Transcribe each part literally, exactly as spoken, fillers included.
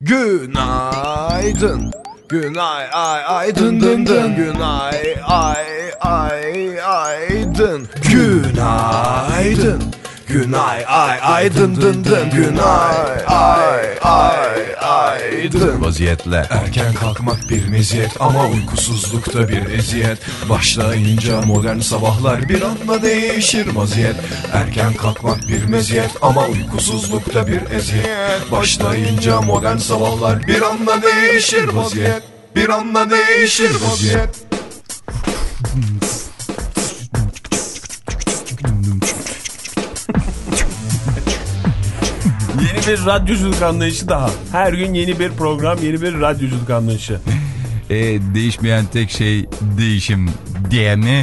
Günaydın. Günay ay ay dın dın dın. Günay ay ay ay dın. Günaydın. Günay ay ay dın dın dın. Günay ay ay ay dın. Vaziyetle erken kalkmak bir meziyet ama uykusuzlukta bir eziyet. Başlayınca modern sabahlar bir anda değişir vaziyet. Erken kalkmak bir meziyet ama uykusuzlukta bir eziyet. Başlayınca modern sabahlar bir anda değişir vaziyet. Bir anda değişir vaziyet. Yeni bir radyoculuk anlayışı daha. Her gün yeni bir program, yeni bir radyoculuk anlayışı. E, değişmeyen tek şey değişim diye mi?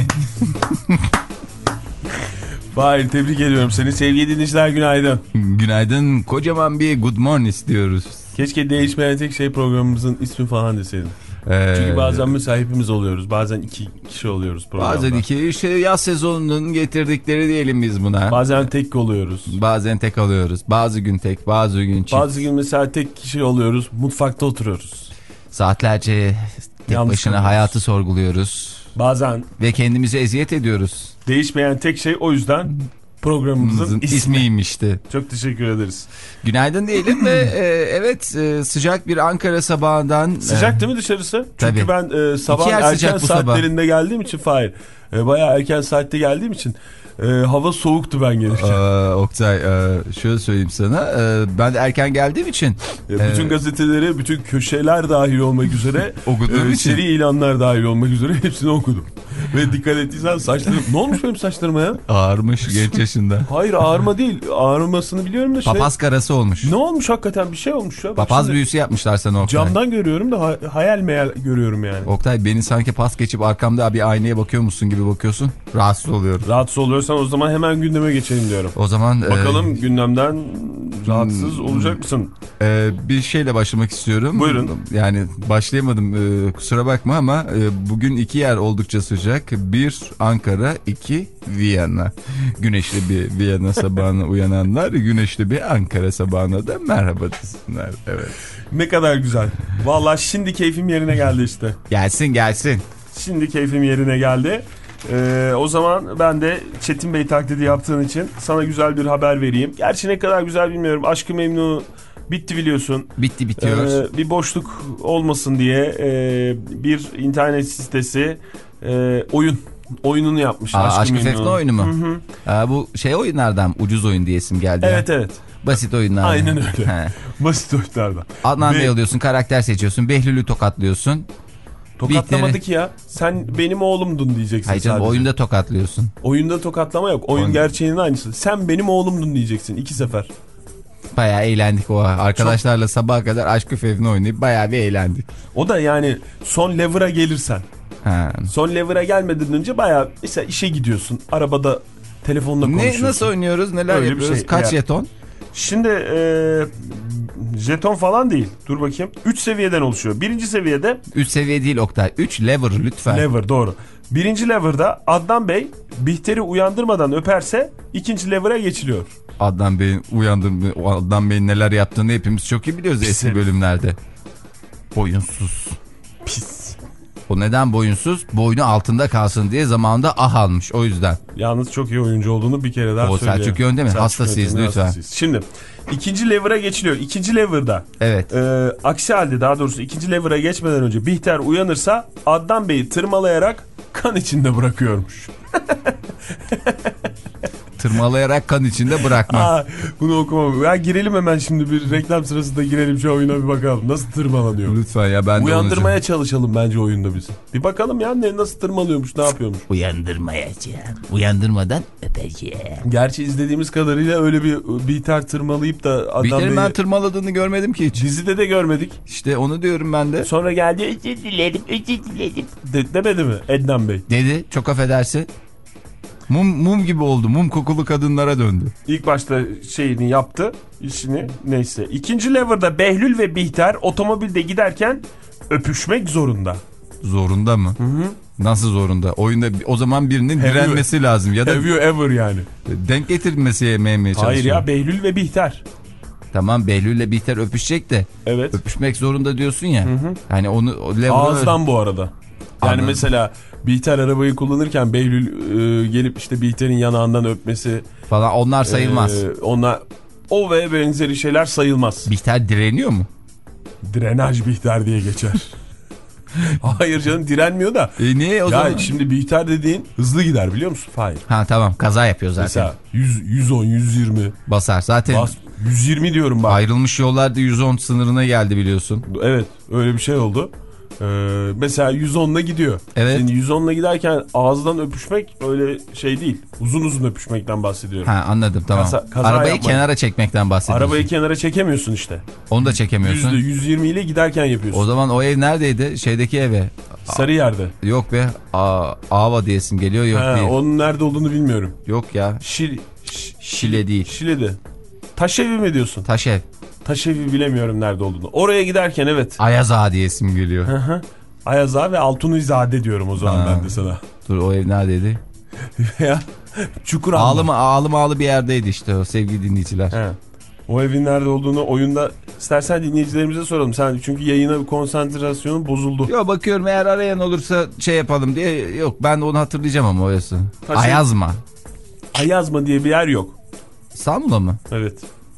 Fahir, tebrik ediyorum seni. Sevgili dinleyiciler, günaydın. Günaydın. Kocaman bir good morning istiyoruz. Keşke değişmeyen tek şey programımızın ismi falan deseydin. Ee, Çünkü bazen mesela hepimiz oluyoruz. Bazen iki kişi oluyoruz programda. Bazen iki. İşte yaz sezonunun getirdikleri diyelim biz buna. Bazen tek oluyoruz. Bazen tek alıyoruz. Bazı gün tek, bazı gün çift. Bazı gün mesela tek kişi oluyoruz. Mutfakta oturuyoruz. Saatlerce tek Yalnız başına kalıyoruz. hayatı sorguluyoruz. Bazen. Ve kendimize eziyet ediyoruz. Değişmeyen tek şey o yüzden programımızın ismi. ismiymişti. Çok teşekkür ederiz. Günaydın diyelim ve e, evet e, sıcak bir Ankara sabahından. Sıcak e, değil mi dışarısı? Tabii. Çünkü ben e, sabah erken saatlerinde sabah. geldiğim için Fahir. E, bayağı erken saatte geldiğim için e, hava soğuktu ben gelirken. Ee, Oktay e, şöyle söyleyeyim sana. E, ben de erken geldiğim için. E, bütün e, gazeteleri, bütün köşeler dahil olmak üzere. Okuduğum e, için. Seri ilanlar dahil olmak üzere hepsini okudum. Ve dikkat ettiysen saçlarım... Ne olmuş benim saçlarıma ya? Ağarmış genç yaşında. Hayır, ağarma değil. Ağarmasını biliyorum da şey... Papaz karası olmuş. Ne olmuş hakikaten? Bir şey olmuş ya. Papaz şimdi büyüsü yapmışlar sana Oktay. Camdan görüyorum da ha- hayal meyal görüyorum yani. Oktay, beni sanki pas geçip arkamda bir aynaya bakıyor musun gibi bakıyorsun. Rahatsız oluyorum. Rahatsız oluyorsan o zaman hemen gündeme geçelim diyorum. O zaman... Bakalım e, gündemden rahatsız hmm, olacak mısın? E, bir şeyle başlamak istiyorum. Buyurun. Yani başlayamadım, e, kusura bakma ama e, bugün iki yer oldukça sıcak. Bir Ankara, iki Viyana. Güneşli bir Viyana sabahına uyananlar, güneşli bir Ankara sabahına da merhaba desinler. Evet. Ne kadar güzel. Vallahi şimdi keyfim yerine geldi işte. Gelsin gelsin. Şimdi keyfim yerine geldi. Ee, o zaman ben de Çetin Bey taklidi yaptığın için sana güzel bir haber vereyim. Gerçi ne kadar güzel bilmiyorum. Aşk-ı Memnu bitti biliyorsun. Bitti bitiyor. Ee, bir boşluk olmasın diye e, bir internet sitesi e, oyun oyununu yapmış. Aa, Aşk-ı Memnu oyunu mu? Hı hı. Aa, bu şey oyunlardan ucuz oyun diyesim geldi. Evet ya. Evet. Basit oyunlardan. Aynen öyle. Basit oyunlardan. Adnan Bey alıyorsun, karakter seçiyorsun, Behlül'ü tokatlıyorsun. Tokatlamadı ki ya. Sen benim oğlumdun diyeceksin. Hayır canım, oyunda tokatlıyorsun. Oyunda tokatlama yok. Oyun Oyun... gerçeğinin aynısı. Sen benim oğlumdun diyeceksin iki sefer. Bayağı eğlendik o arkadaşlarla. Çok... sabaha kadar Aşk-ı Fevni oynayıp bayağı bir eğlendik. O da yani son lever'a gelirsen. Ha. Son lever'a gelmeden önce bayağı mesela işe gidiyorsun. Arabada telefonla konuşuyorsun. Ne, nasıl oynuyoruz? Neler Öyle yapıyoruz? Şey. Kaç yani... jeton? Şimdi e, jeton falan değil. Dur bakayım. üç seviyeden oluşuyor. Birinci seviyede... üç seviye değil Oktay. üç lever lütfen. Lever doğru. Birinci lever'da Adnan Bey Bihter'i uyandırmadan öperse ikinci lever'a geçiliyor. Adnan Bey'in uyandırma, Adnan Bey'in neler yaptığını hepimiz çok iyi biliyoruz. Pis eski bölümlerde. Boyunsuz. Pis. O neden boyunsuz? Boynu altında kalsın diye zamanında ah almış, o yüzden. Yalnız çok iyi oyuncu olduğunu bir kere daha o söyleyeyim. Selçuk Yön değil mi? Hastasıyız lütfen. Hastasıyız. Şimdi ikinci lever'a geçiliyor. İkinci lever'da. Evet. E, aksi halde daha doğrusu ikinci lever'a geçmeden önce Bihter uyanırsa Adnan Bey'i tırmalayarak kan içinde bırakıyormuş. Tırmalayarak kan içinde bırakma. Aa, bunu okumam. Ya girelim hemen şimdi, bir reklam sırasında girelim şu oyuna bir bakalım. Nasıl tırmalanıyor? Lütfen ya, ben de uyandırmaya olacağım. Çalışalım bence oyunda bizi. Bir bakalım ya ne, nasıl tırmalıyormuş, ne yapıyormuş. Uyandırmayacağım. Uyandırmadan öpeceğim. Gerçi izlediğimiz kadarıyla öyle bir Bihter tırmalayıp da Adnan Bey'i... Bihter'in ben tırmaladığını görmedim ki hiç. Dizide de görmedik. İşte onu diyorum ben de. Sonra geldi özür dilerim özür dilerim de, demedi mi Adnan Bey? Dedi, çok affedersin. Mum, mum gibi oldu. Mum kokulu kadınlara döndü. İlk başta şeyini yaptı, işini, neyse. İkinci lever'da Behlül ve Bihter otomobilde giderken öpüşmek zorunda. Zorunda mı? Hı hı. Nasıl zorunda? Oyunda o zaman birinin have direnmesi you, lazım. Ya da have you ever yani. Denk getirmesi yemeye çalışıyor. Hayır ya, Behlül ve Bihter. Tamam, Behlül'le Bihter öpüşecek de. Evet. Öpüşmek zorunda diyorsun ya. Hı hı. Hani onu o ağızdan bu arada. Yani Anladım. Mesela Bihter arabayı kullanırken Behlül e, gelip işte Bihter'in yanağından öpmesi falan, onlar sayılmaz. E, onlar o ve benzeri şeyler sayılmaz. Bihter direniyor mu? Drenaj Bihter diye geçer. Hayır canım, direnmiyor da. E niye o ya zaman? Şimdi Bihter dediğin hızlı gider, biliyor musun? Hayır. Ha tamam, kaza yapıyor zaten. Mesela yüz, yüz on, yüz yirmi. Basar zaten. Bas, yüz yirmi diyorum bak. Ayrılmış yollarda yüz on sınırına geldi biliyorsun. Evet, öyle bir şey oldu. Ee, mesela yüz onla gidiyor. Evet. Şimdi yüz onla giderken ağızdan öpüşmek öyle şey değil. Uzun uzun öpüşmekten bahsediyorum. Ha anladım, tamam. Kaza, kaza Arabayı yapmayın. kenara çekmekten bahsediyorsun. Arabayı kenara çekemiyorsun işte. Onu da çekemiyorsun. Yüzde yüz yirmi ile giderken yapıyorsun. O zaman o ev neredeydi? Şeydeki eve. Sarıyer'de. Yok be. A Ava diyesim geliyor, yok Ha, değil. onun nerede olduğunu bilmiyorum. Yok ya. Şil, Şile değil. Şile'de. Taşevi mi diyorsun? Taş ev. Taşevi bilemiyorum nerede olduğunu. Oraya giderken evet. Ayaz Ağa diyesim geliyor. Hı hı. Ayaz Ağa ve Altunizade diyorum o zaman Ha. ben de sana. Dur, o ev neredeydi? Ya Çukur Ağlı mı ağlı mı ağlı bir yerdeydi işte o, sevgili dinleyiciler. He. O evin nerede olduğunu oyunda istersen dinleyicilerimize soralım. Sen çünkü yayına konsantrasyonun bozuldu. Yok, bakıyorum eğer arayan olursa şey yapalım diye. Yok, ben de onu hatırlayacağım ama orası. Taşı- Ayazma. Ayazma diye bir yer yok. Samla mı? Evet.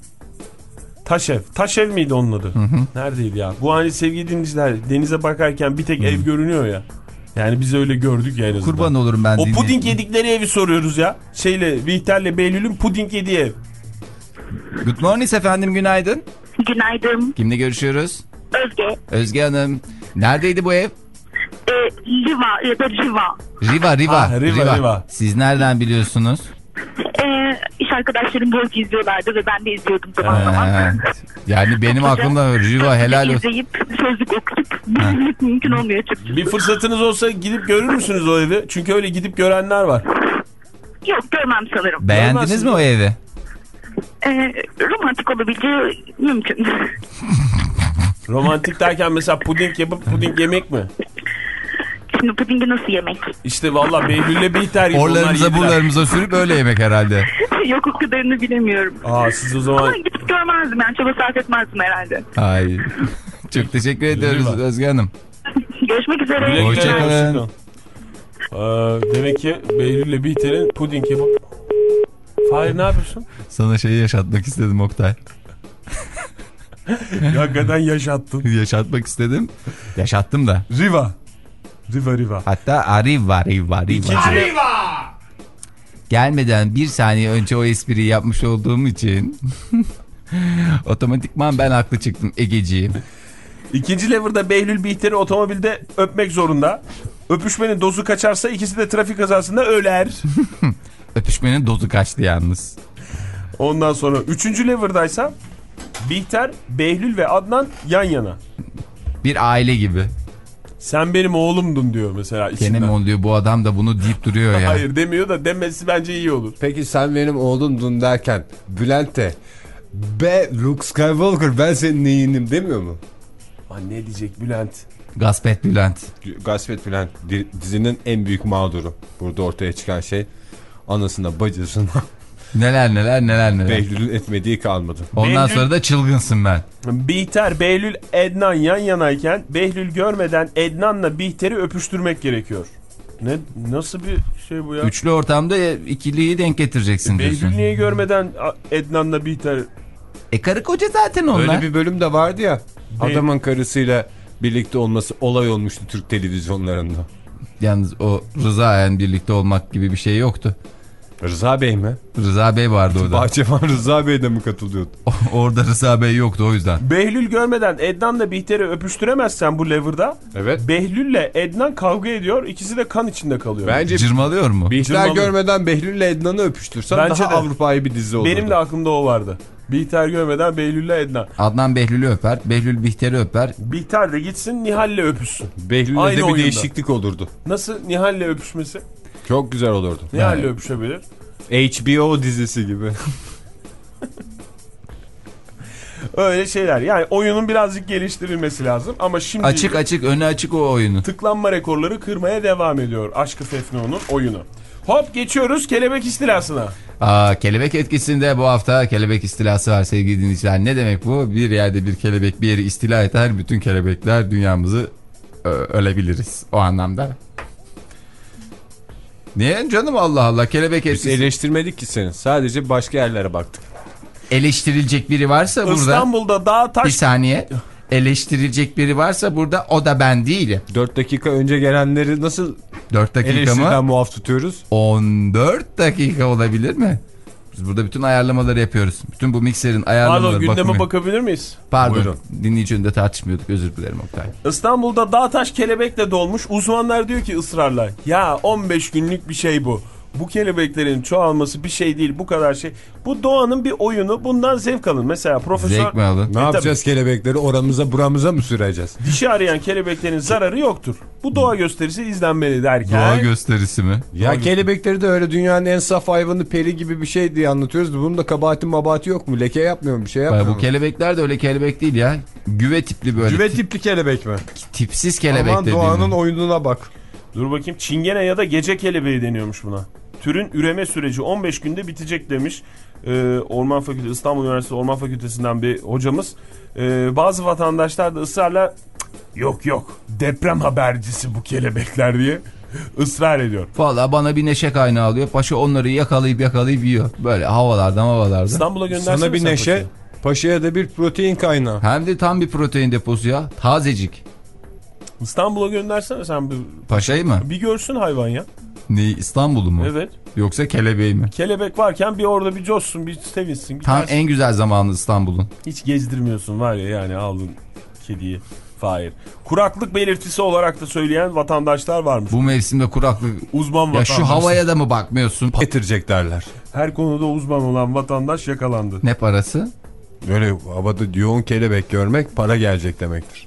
Taşev. Taşev miydi onun adı? Hı hı. Neredeydi ya? Bu hani sevgili dinleyiciler, denize bakarken bir tek hı. ev görünüyor ya. Yani biz öyle gördük ya en azından. Kurban olurum ben. O dinleyeyim. puding yedikleri evi soruyoruz ya. Şeyle Bihter'le Behlül'ün puding yediği ev. Good morning efendim, günaydın. Günaydın. Kimle görüşüyoruz? Özge. Özge Hanım. Neredeydi bu ev? Ee, Riva ya da Riva. Riva, Riva. Ah, Riva, Riva. Riva. Siz nereden biliyorsunuz? Ee, iş arkadaşlarım golf izliyorlardı ve ben de izliyordum zaman zaman. Evet. Yani benim aklımda Riva, helal olsun. İzleyip sözlük okuyup bilmek mümkün olmuyor açıkçası. Bir fırsatınız olsa gidip görür müsünüz o evi? Çünkü öyle gidip görenler var. Yok, görmem sanırım. Beğendiniz mi o evi? Ee, romantik olabileceği mümkün. Romantik derken mesela puding yapıp puding yemek mi? Şimdi pudingi nasıl yemek? İşte valla Behlül'le Bihter gibi onlar Orlarımıza yediler. buralarımıza sürüp öyle yemek herhalde. Yok, o kadarını bilemiyorum. Aa, siz o zaman... Ama gidip görmezdim yani, çaba sarf etmezdim herhalde. Ay. Çok teşekkür ediyoruz Riva. Özge Hanım. Görüşmek üzere. Güle güle, Hoşçakalın. hoşçakalın. Ee, demek ki Behlül'le Bihter'in puding yapıp... Hayır, ne yapıyorsun? Sana şeyi yaşatmak istedim Oktay. Hakikaten yaşattın. Yaşatmak istedim. Yaşattım da. Riva. Riva Riva. Hatta Arriva Riva Riva. İkinci... Gelmeden bir saniye önce o espriyi yapmış olduğum için otomatikman ben haklı çıktım Egeciğim. İkinci lever'da Behlül Bihter'i otomobilde öpmek zorunda. Öpüşmenin dozu kaçarsa ikisi de trafik kazasında öler. Öpüşmenin dozu kaçtı yalnız. Ondan sonra üçüncü lever'daysa Bihter, Behlül ve Adnan yan yana. Bir aile gibi. Sen benim oğlumdun diyor mesela içinden. Gene mi oluyor, bu adam da bunu deyip duruyor ya. Hayır demiyor da demesi bence iyi olur. Peki sen benim oğlumdun derken Bülent de be Luke Skywalker ben senin neyinim demiyor mu? Aa, ne diyecek Bülent? Gasp et Bülent. Gaspet Bülent dizinin en büyük mağduru. Burada ortaya çıkan şey anasına bacısına Neler neler neler neler. Behlül'ün etmediği kalmadı. Ondan Behlül- sonra da çılgınsın ben. Bihter, Behlül, Ednan yan yanayken Behlül görmeden Ednan'la Bihter'i öpüştürmek gerekiyor. Ne nasıl bir şey bu ya? Üçlü ortamda ikiliyi denk getireceksin diyorsun. Behlül niye görmeden Ednan'la Bihter... E karı koca zaten onlar. Öyle bir bölüm de vardı ya. Be- Adamın karısıyla birlikte olması olay olmuştu Türk televizyonlarında. Yalnız o Rıza ile birlikte olmak gibi bir şey yoktu. Rıza Bey mi? Rıza Bey vardı orada. Bahçevan Rıza Bey de mi katılıyordu? Orada Rıza Bey yoktu o yüzden. Behlül görmeden Ednan'la Bihter'i öpüştüremezsen bu lever'da Evet. Behlül'le Ednan kavga ediyor. İkisi de kan içinde kalıyor. Bence Cırmalıyor mu? Bihter Cırmalı. görmeden Behlül'le Ednan'ı öpüştürsen Bence daha de. Avrupa'yı bir dizi olurdu. Benim de aklımda o vardı. Bihter görmeden Behlül'le Ednan. Adnan Behlül'ü öper, Behlül Bihter'i öper. Bihter de gitsin Nihal'le öpüşsün. Behlül'le Aynı de bir oyunda. değişiklik olurdu. Nasıl Nihal'le öpüşmesi? Çok güzel olurdu. Nihal'le Yani. öpüşebilir. H B O dizisi gibi. Öyle şeyler. Yani oyunun birazcık geliştirilmesi lazım. Ama şimdi Açık açık önü açık o oyunu. tıklanma rekorları kırmaya devam ediyor Aşk-ı Fefnu'nun oyunu. Hop geçiyoruz kelebek istilasına. Aa, kelebek etkisinde bu hafta kelebek istilası var sevgili dinleyiciler. Ne demek bu? Bir yerde bir kelebek bir yeri istila eder. Bütün kelebekler dünyamızı ö, ölebiliriz o anlamda. Niye canım, Allah Allah, kelebek Biz etkisi. eleştirmedik ki seni. Sadece başka yerlere baktık. Eleştirilecek biri varsa burada. İstanbul'da dağ taş. Bir saniye. Eleştirilecek biri varsa burada, o da ben değilim. dört dakika önce gelenleri nasıl dört dakika eleştiriden mı? muaf tutuyoruz? on dört dakika olabilir mi? Biz burada bütün ayarlamaları yapıyoruz. Bütün bu mikserin ayarlamaları. Pardon, gündeme bakımı. bakabilir miyiz? Pardon. Buyurun. Dinleyici önünde tartışmıyorduk. Özür dilerim Oktay. İstanbul'da dağ taş kelebekle dolmuş. Uzmanlar diyor ki ısrarla, ya on beş günlük bir şey bu. Bu kelebeklerin çoğalması bir şey değil, bu kadar şey. Bu doğanın bir oyunu, bundan zevk alın. Mesela profesör... Zevk mi alın? Ne E, yapacağız kelebekleri? Oramıza buramıza mı süreceğiz? Dişi arayan kelebeklerin zararı yoktur. Bu doğa gösterisi izlenmeli derken... Doğa gösterisi mi? Ya doğa kelebekleri de öyle dünyanın en saf hayvanı, peri gibi bir şey diye anlatıyoruz. Bunun da kabahati mabahati yok mu? Leke yapmıyor mu? Bir şey yapmıyor Bu mu? kelebekler de öyle kelebek değil ya. Güve tipli böyle. Güve tip, tipli kelebek mi? tipsiz kelebek Aman dediğim. doğanın oyununa bak. Dur bakayım, çingene ya da gece kelebeği deniyormuş buna. Türün üreme süreci on beş günde bitecek demiş. Ee, Orman Fakültesi, İstanbul Üniversitesi Orman Fakültesinden bir hocamız. Ee, bazı vatandaşlar da ısrarla yok yok deprem habercisi bu kelebekler diye ısrar ediyor. Valla bana bir neşe kaynağı alıyor. Paşa onları yakalayıp yakalayıp yiyor. Böyle havalardan havalardan. İstanbul'a göndersene. Sana bir neşe, paşaya. Paşaya da bir protein kaynağı. Hem de tam bir protein deposu ya. Tazecik. İstanbul'a göndersene sen bir... Paşayı mı? Bir görsün hayvan ya. Ne, İstanbul'u mu? Evet. Yoksa kelebeği mi? Kelebek varken bir orada bir coşsun, bir sevinsin. Tam gidersin. en güzel zamanı İstanbul'un. Hiç gezdirmiyorsun var ya, yani aldın kediyi. Fahir. Kuraklık belirtisi olarak da söyleyen vatandaşlar varmış. Bu mevsimde kuraklık. Uzman Ya vatandaş. şu havaya da mı bakmıyorsun? Getirecek derler. Her konuda uzman olan vatandaş yakalandı. Ne parası? Öyle havada yoğun kelebek görmek para gelecek demektir.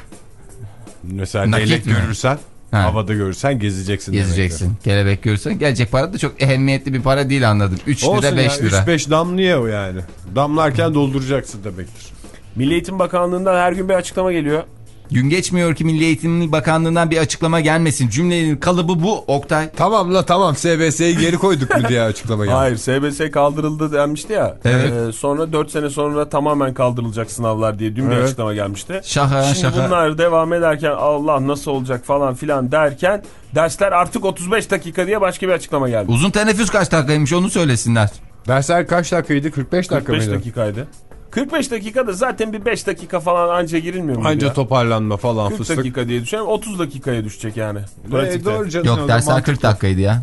Mesela Nakit leylek mi? görürsen, Ha. havada görürsen gezeceksin Gezeceksin. demektir. Kelebek görürsen gelecek para da çok ehemmiyetli bir para değil, anladım. üç Olsun lira beş ya, lira. üç beş damlıyor o yani. Damlarken dolduracaksın demektir. Milli Eğitim Bakanlığı'ndan her gün bir açıklama geliyor. Gün geçmiyor ki Milli Eğitim Bakanlığı'ndan bir açıklama gelmesin. Cümlenin kalıbı bu Oktay. Tamam la tamam, S B S'yi geri koyduk mu diye açıklama geldi. Hayır, S B S kaldırıldı denmişti ya. Evet. Ee, sonra dört sene sonra tamamen kaldırılacak sınavlar diye dün bir Evet. açıklama gelmişti. Şaka Şimdi şaka. bunlar devam ederken Allah nasıl olacak falan filan derken dersler artık otuz beş dakika diye başka bir açıklama geldi. Uzun teneffüs kaç dakikaymış onu söylesinler. Dersler kaç dakikaydı? kırk beş dakika kırk beş mıydı? dakikaydı. kırk beş dakikada zaten bir beş dakika falan anca girilmiyor mu? Anca ya? toparlanma falan kırk fıstık. dakika diye düşünüyorum. otuz dakikaya düşecek yani. E, Pratikte. doğru canım. Yok, o da dersler mantıklı. kırk dakikaydı ya.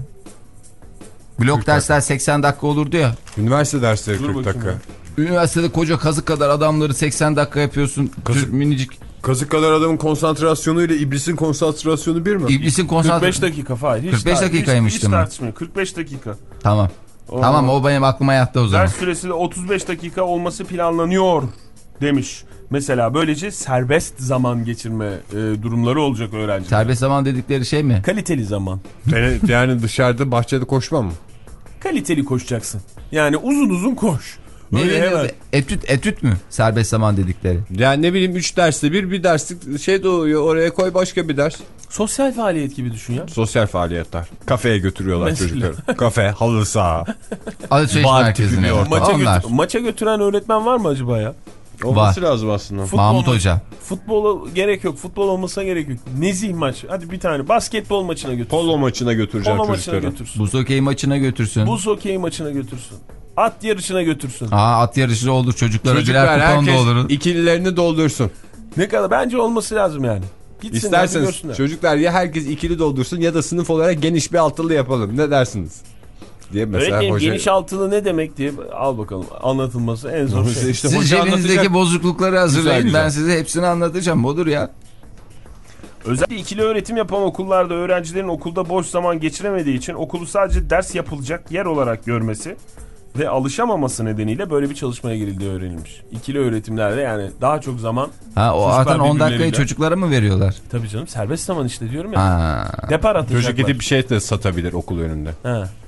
Blok dersler seksen dakika olurdu ya. Üniversite dersleri Dur kırk bakayım dakika. ya. Üniversitede koca kazık kadar adamları seksen dakika yapıyorsun. Kazık- Kazık minicik. Kazık kadar adamın konsantrasyonu ile iblisin konsantrasyonu bir mi? İblisin kırk konsantre... beş dakika falan. Hiç kırk beş tar- dakikaymış hiç, hiç değil mi? tartışmıyor. kırk beş dakika. Tamam. Oo. Tamam, o benim aklıma yattı o zaman. Ders süresi de otuz beş dakika olması planlanıyor demiş. Mesela böylece serbest zaman geçirme e, durumları olacak öğrenciler. Serbest zaman dedikleri şey mi? Kaliteli zaman. Yani, yani dışarıda bahçede koşma mı? Kaliteli koşacaksın. Yani uzun uzun koş. Ne Öyle deniyor? hemen. Etüt, etüt mü? Serbest zaman dedikleri. Yani ne bileyim, üç derste bir bir derslik şey doğuyor, oraya koy başka bir ders. Sosyal faaliyet gibi düşün ya. Sosyal faaliyetler. Kafeye götürüyorlar Mesela. çocukları. Kafe, halı saha. Alışveriş Bar merkezine. tipi bir ortam. Maça, Onlar. götür- maça götüren öğretmen var mı acaba ya? Olması lazım aslında. Futbol- Mahmut Hoca. Futbola gerek yok. Futbol olmasına gerek yok. Nezih maç. Hadi bir tane basketbol maçına götür. Polo maçına götüreceğim Polo maçına çocukları. götürsün. Buz okey maçına götürsün. Buz hokeyi maçına götürsün. At yarışına götürsün. Aa, at yarışı olur, çocuklara Çocuklar birer kupon herkes doldurun. ikililerini doldursun. Ne kadar bence olması lazım yani. Gitsinler, bir İsterseniz görsünler. çocuklar ya herkes ikili doldursun ya da sınıf olarak geniş bir altılı yapalım. Ne dersiniz? Diye mesela Öğretmenim hoca... geniş altılı ne demek diye al bakalım, anlatılması en zor şey. İşte Siz hoca cebinizdeki anlatacak. bozuklukları hazırlayın. Güzel, Ben güzel. size hepsini anlatacağım. Odur ya. Özellikle ikili öğretim yapan okullarda öğrencilerin okulda boş zaman geçiremediği için okulu sadece ders yapılacak yer olarak görmesi ve alışamaması nedeniyle böyle bir çalışmaya girildiği öğrenilmiş. İkili öğretimlerde yani daha çok zaman. Ha, o Çocuklar zaten on dakikayı birbirleriyle. çocuklara mı veriyorlar? Tabii canım, serbest zaman işte diyorum ya. Ha. Depar atacaklar. Çocuk gidip bir şey de satabilir okul önünde. Ha.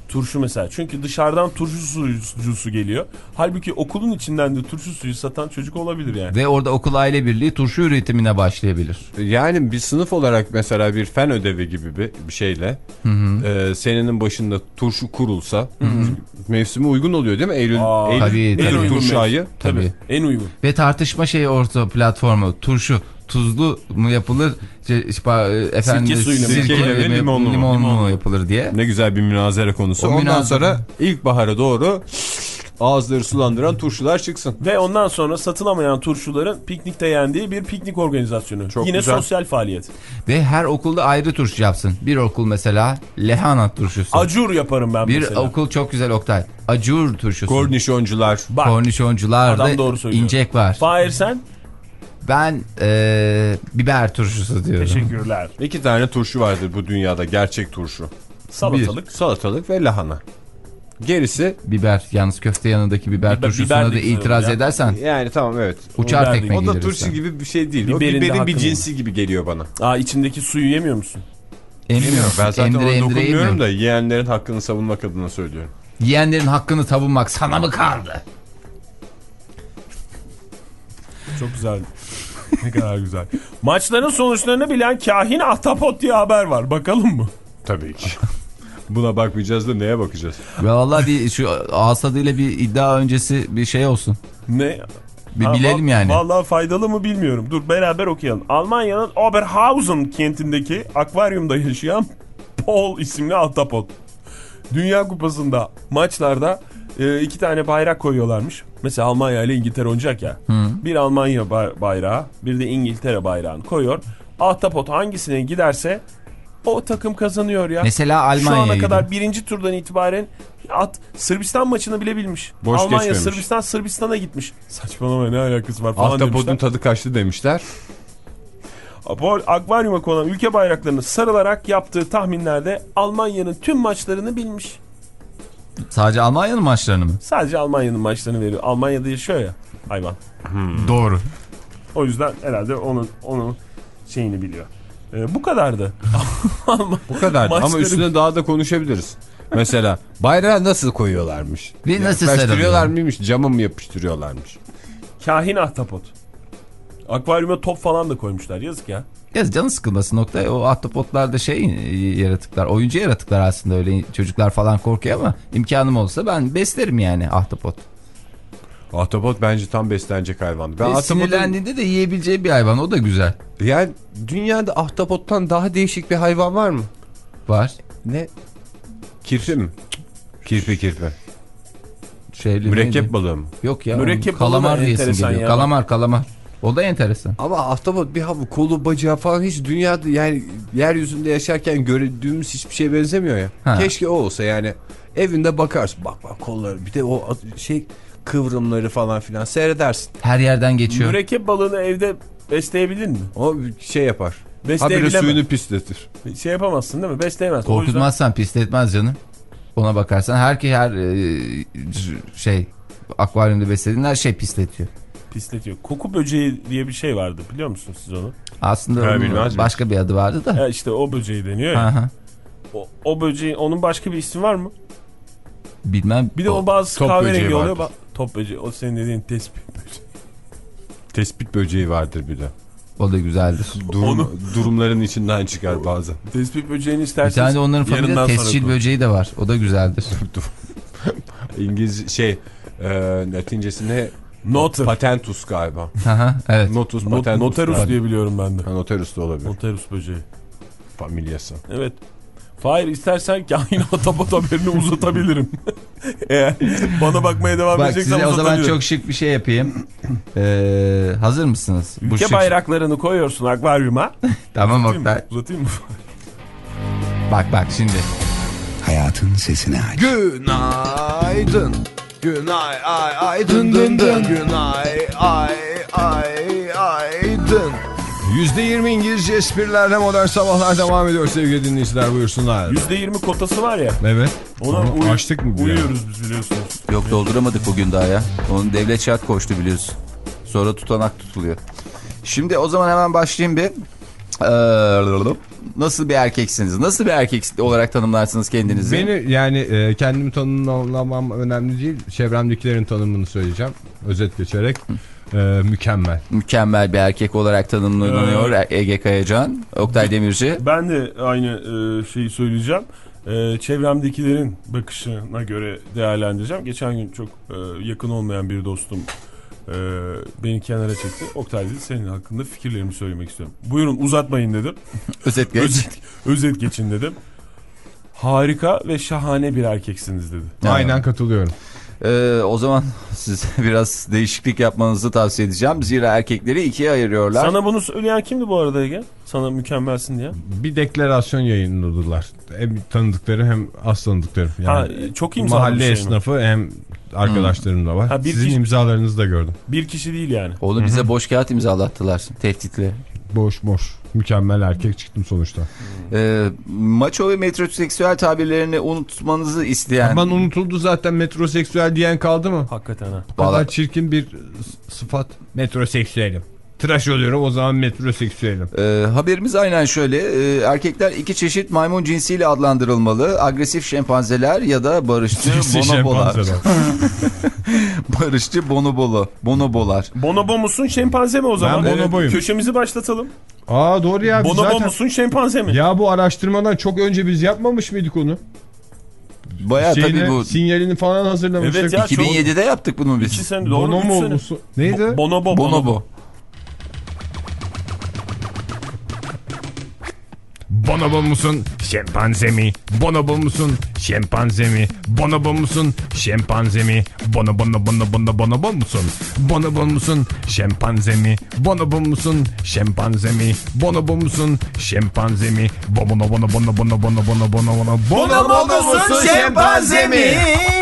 Turşu mesela. Çünkü dışarıdan turşu sucusu geliyor. Halbuki okulun içinden de turşu suyu satan çocuk olabilir yani. Ve orada okul aile birliği turşu üretimine başlayabilir. Yani bir sınıf olarak mesela bir fen ödevi gibi bir, bir şeyle hı hı. E, senenin başında turşu kurulsa hı hı. mevsimi uygun oluyor değil mi? Eylül, Aa, Eylül, tabii, Eylül tabii. turşu ayı. Tabii. tabii. En uygun. Ve tartışma şeyi orta platformu turşu. Tuzlu mu yapılır, efendim, sirke suyuyla mı, sirkeyle mi, limonlu, limonlu mu? mu yapılır diye. Ne güzel bir münazara konusu. O Ondan münazara. sonra ilkbahara doğru ağızları sulandıran turşular çıksın. Ve ondan sonra satılamayan turşuların piknikte yendiği bir piknik organizasyonu. Çok Yine güzel. sosyal faaliyet. Ve her okulda ayrı turşu yapsın. Bir okul mesela lahana turşusu. Acur yaparım ben bir mesela. Bir okul çok güzel Oktay. Acur turşusu. Kornişoncular. Bak, Kornişoncular adam da doğru söylüyor. incek var. Fahir sen? Ben ee, biber turşusu diyorum. Teşekkürler. İki tane turşu vardır bu dünyada, gerçek turşu. Salatalık. Bir, salatalık ve lahana. Gerisi biber. Yalnız köfte yanındaki biber, Biber- turşusuna biber da de güzel itiraz ya. edersen yani tamam evet. uçar Biber de tekme O da gelirsen. turşu gibi bir şey değil. Biberin o de biberin bir hakkını cinsi gibi geliyor bana. Aa, içindeki suyu yemiyor musun? Emmiyor. Ben zaten Emdire ona emdire dokunmuyorum yemiyorum. da yiyenlerin hakkını savunmak adına söylüyorum. Yiyenlerin hakkını savunmak sana mı kaldı? Çok güzel. Ne kadar güzel. Maçların sonuçlarını bilen kahin ahtapot diye haber var. Bakalım mı? Tabii ki. Buna bakmayacağız da neye bakacağız? Ya vallahi bir şu ağız tadıyla bir iddia öncesi bir şey olsun. Ne? Bir Ha, bilelim va- yani. Vallahi faydalı mı bilmiyorum. Dur beraber okuyalım. Almanya'nın Oberhausen kentindeki akvaryumda yaşayan Paul isimli ahtapot. Dünya Kupası'nda maçlarda e, iki tane bayrak koyuyorlarmış. Mesela Almanya ile İngiltere oynayacak ya. Hı. Bir Almanya bayrağı, bir de İngiltere bayrağını koyuyor. Ahtapot hangisine giderse o takım kazanıyor ya. Mesela Almanya'ya Şu ana gidiyor. kadar birinci turdan itibaren at Sırbistan maçını bile bilmiş. Boş Almanya geçmemiş. Sırbistan Sırbistan'a gitmiş. Saçmalama, ne alakası var falan Ahtapotun demişler. tadı kaçtı demişler. Akvaryuma konan ülke bayraklarını sarılarak yaptığı tahminlerde Almanya'nın tüm maçlarını bilmiş. Sadece Almanya'nın maçlarını mı? Sadece Almanya'nın maçlarını veriyor. Almanya'da yaşıyor ya hayvan. Hmm. Doğru. O yüzden herhalde onun onun şeyini biliyor. Ee, bu kadardı. Bu kadar ama Maçları- üstüne daha da konuşabiliriz. Mesela bayrağı nasıl koyuyorlarmış? Ve nasıl Yapıştırıyorlar sarılıyor? mıymış? Cama mı yapıştırıyorlarmış? Kahin ahtapot. Akvaryuma top falan da koymuşlar. Yazık ya. Ya canı sıkılmasın Oktay. O ahtapotlar da şey yaratıklar. Oyuncu yaratıklar aslında, öyle çocuklar falan korkuyor ama imkanım olsa ben beslerim yani ahtapot. Ahtapot bence tam beslenecek hayvan. Ben Ve ahtapotun- sinirlendiğinde de yiyebileceği bir hayvan, o da güzel. Yani dünyada ahtapottan daha değişik bir hayvan var mı? Var. Ne? Kirpi mi? Kirpi kirpi. Şeyli Mürekkep neydi? balığı mı? Yok ya. Mürekkep kalamar balığı da diyesim enteresan geliyor. ya. Kalamar kalamar. O da enteresan. Ama ahtapot bir hava, kolu bacağı falan hiç dünyada, yani yeryüzünde yaşarken gördüğümüz hiçbir şeye benzemiyor ya. Ha. Keşke o olsa yani. Evinde bakarsın, bak bak kolları, bir de o şey kıvrımları falan filan seyredersin. Her yerden geçiyor. Mürekkep balığını evde besleyebilir mi? O şey yapar. Habire Besleyebilemem. suyunu pisletir. Şey yapamazsın değil mi? Besleyemezsin. O yüzden Korkutmazsan pisletmez canım. Ona bakarsan her ki her e, şey akvaryumda beslediğin her şey pisletiyor. pisletiyor. Koku böceği diye bir şey vardı, biliyor musunuz siz onu? Aslında Ha, onun bilmez başka bir adı vardı da. Ya işte o böceği deniyor ya. Aha. O, o böceği, onun başka bir ismi var mı? Bilmem. Bir de o, bazı top kahverengi böceği oluyor. vardır. Ba- top böceği. O senin dediğin tespih böceği. Tespit böceği vardır bir de. O da güzeldir. Durum, Onu- durumların içinden çıkar bazen. Tespih böceğini Bir isterseniz tane de onların yarından familide sonra tescil koy. böceği de var. O da güzeldir. İngiliz şey e, latincesi ne? Noter. Patentus galiba. Aha, evet. Notus Not- patentus. Noterus galiba. diye biliyorum ben de. Ha, Noterus da olabilir. Noterus böceği. Familyası. Evet. Fahir, istersen kahin ahtapot haberini uzatabilirim. Eğer bana bakmaya devam Bak edeceksen size o zaman uzatabilirim. çok şık bir şey yapayım. Ee, hazır mısınız? Bu Ülke şık- bayraklarını koyuyorsun akvaryuma. Tamam Uzatayım mı? Oktay. Uzatayım mı? Bak bak şimdi. Hayatın sesini aç. Günaydın. Günay ay ay dın dın dın. Günay ay ay ay dın. yüzde yirmi İngilizce esprilerle modern sabahlar devam ediyor sevgili dinleyiciler, buyursunlar. yüzde yirmi kotası var ya. Evet. Ona Onu uy- açtık mı? bir uyuyoruz biz, biliyorsunuz. Yok, dolduramadık bugün daha ya. Onun devlet şart koştu biliyorsun. Sonra tutanak tutuluyor. Şimdi o zaman hemen başlayayım bir. Ee, nasıl bir erkeksiniz? Nasıl bir erkek olarak tanımlarsınız kendinizi? Beni yani e, kendimi tanımlamam önemli değil. Çevremdekilerin tanımını söyleyeceğim. Özet geçerek e, mükemmel. Mükemmel bir erkek olarak tanımlanıyor ee, Ege Kayacan. Oktay Demirci. Ben de aynı e, şeyi söyleyeceğim. E, çevremdekilerin bakışına göre değerlendireceğim. Geçen gün çok e, yakın olmayan bir dostum e, beni kenara çekti. Oktay dedi, senin hakkında fikirlerimi söylemek istiyorum. Buyurun, uzatmayın dedim. Özet geç. Özet, özet geçin dedim. Harika ve şahane bir erkeksiniz dedi. Aynen katılıyorum. Ee, o zaman siz biraz değişiklik yapmanızı tavsiye edeceğim. Zira erkekleri ikiye ayırıyorlar. Sana bunu söyleyen kimdi bu arada Ege? Sana mükemmelsin diye. Bir deklarasyon yayınladılar. Hem tanıdıkları hem az tanıdıkları. Yani ha, çok imzalı mahalle bir şey esnafı mi? Hem arkadaşlarım da var. Ha, Sizin kişi, imzalarınızı da gördüm. Bir kişi değil yani. Oğlum bize boş kağıt imzalattılar tehditle. Boş boş. Mükemmel erkek çıktım sonuçta. Ee, maço ve metroseksüel tabirlerini unutmanızı isteyen... Aman unutuldu zaten, metroseksüel diyen kaldı mı? Hakikaten ha. Bu kadar çirkin bir sıfat. Metroseksüelim. Tıraş oluyorum, o zaman metroseksüelim. Ee, haberimiz aynen şöyle. Ee, erkekler iki çeşit maymun cinsiyle adlandırılmalı. Agresif şempanzeler ya da barışçı bonobolar. Barışçı bonobolo. Bonobolar. Bonobo musun, şempanze mi o zaman? Ben bonoboyum. Köşemizi başlatalım. Aa doğru ya. Bonobo zaten... musun, şempanze mi? Ya bu araştırmadan çok önce biz yapmamış mıydık onu? Bayağı Şeyini, tabii bu. Sinyalini falan hazırlamıştık. Evet ya, iki bin yedide çok... yaptık bunu biz. İki sene doğru. Bonobo musun? Neydi? Bo bonobo. Bonobo. bonobo. Bonobo musun? Şempanze mi? Bonobo musun? Şempanze mi? Bonobo musun? Şempanze mi? Bonobo bonobo bonobo bonobo musun? Bonobo musun? Şempanze mi? Bonobo musun? Şempanze mi? Bonobo musun? Şempanze mi? Bonobo bonobo bonobo bonobo bonobo bonobo bonobo musun? Şempanze mi?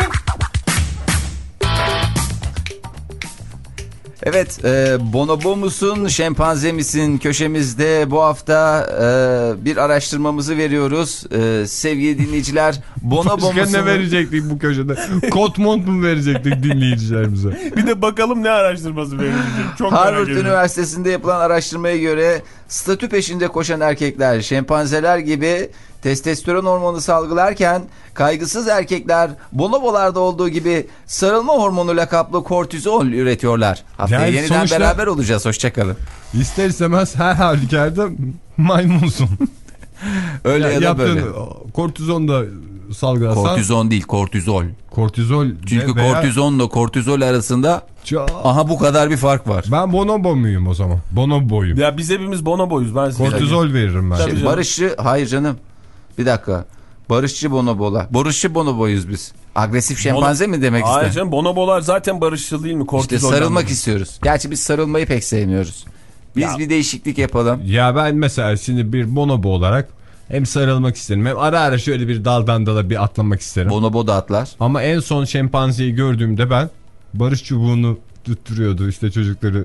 Evet, e, bonobo musun, şempanze misin köşemizde bu hafta e, bir araştırmamızı veriyoruz. E, sevgili dinleyiciler, bonobo Başka musun? ne verecektik bu köşede? Kot mont mu verecektik dinleyicilerimize? Bir de bakalım ne araştırması verilecek. Çok Harvard Üniversitesi'nde yapılan araştırmaya göre statü peşinde koşan erkekler şempanzeler gibi testosteron hormonu salgılarken kaygısız erkekler bonobolarda olduğu gibi sarılma hormonuyla kaplı kortizol üretiyorlar. Haftaya yani yeniden sonuçta, beraber olacağız. Hoşçakalın. İster istemez her halükarda maymunsun. Öyle ya, ya da böyle. Kortizon da salgılasan. Kortizon değil, kortizol. Kortizol. Çünkü veya... kortizonla kortizol arasında Çok... aha bu kadar bir fark var. Ben bonobo muyum o zaman? Bonoboyum. Ya biz hepimiz bonoboyuz. Ben kortizol size veririm ben. Şey, barışçı, hayır canım. Bir dakika. Barışçı bonobolar. Barışçı bonoboyuz biz. Agresif şempanze Bono... mi demek ister? Hayır canım, bonobolar zaten barışçıl değil mi? İşte sarılmak istiyoruz. Gerçi biz sarılmayı pek sevmiyoruz. Biz ya. bir değişiklik yapalım. Ya ben mesela şimdi bir bonobo olarak hem sarılmak isterim hem ara ara şöyle bir daldan dala bir atlamak isterim. Bonobo da atlar. Ama en son şempanzeyi gördüğümde ben barış çubuğunu tutturuyordu işte çocukları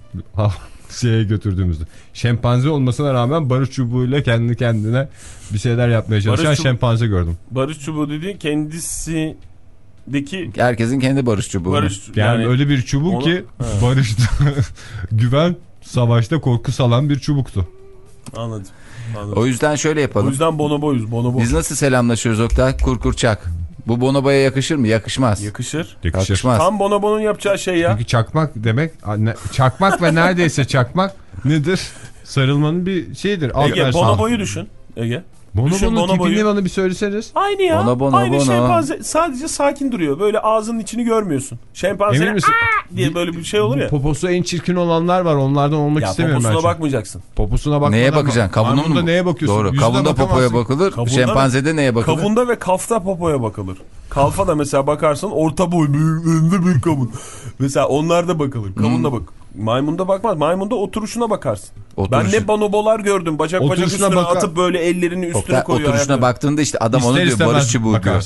şeye götürdüğümüzde. Şempanze olmasına rağmen barış çubuğuyla kendi kendine bir şeyler yapmaya çalışan şempanze gördüm. Barış çubuğu dediğin kendisi deki herkesin kendi barış çubuğu. Barış, yani, yani öyle bir çubuk onu, ki barışta güven, savaşta korku salan bir çubuktu. Anladım. Anladım. O yüzden şöyle yapalım. O yüzden bonoboyuz. Bonobo. Biz nasıl selamlaşıyoruz Oktay? Kurkurçak. Bu bonoboya yakışır mı? Yakışmaz. Yakışır. Yakışır. Yakışmaz. Tam bonobonun yapacağı şey ya. Çünkü çakmak demek, çakmak ve neredeyse çakmak nedir? Sarılmanın bir şeyidir. Ege, bonoboyu düşün. Ege. Bonobonun tipini bana bir söyleseniz. Aynı ya. Bono, bono, Aynı bono. şempanze. Sadece sakin duruyor. Böyle ağzının içini görmüyorsun. Şempanze aa diye böyle bir şey olur ya. Poposu en çirkin olanlar var. Onlardan olmak ya istemiyorum ben. Poposuna bakmayacaksın. Poposuna bakmadan. Neye bakacaksın? Kavuna mı? Neye bakıyorsun? Doğru. Yüzüne kavunda popoya bakılır. Kavunda şempanzede neye bakılır? Kavunda ve kafta popoya bakılır. Kalfa da mesela bakarsan orta boy büyüklüğünde bir kavun. Mesela onlarda bakılır. Kavunda hmm. bak. Maymunda bakmaz. Maymunda oturuşuna bakarsın. Oturuşu. Ben ne bonobolar gördüm. Bacak oturuşuna bacak üstüne baka... atıp böyle ellerini üstüne Oktay, koyuyor. Oturuşuna ayakları. Baktığında işte adam İster onu diyor. Barış çubuğu diyor.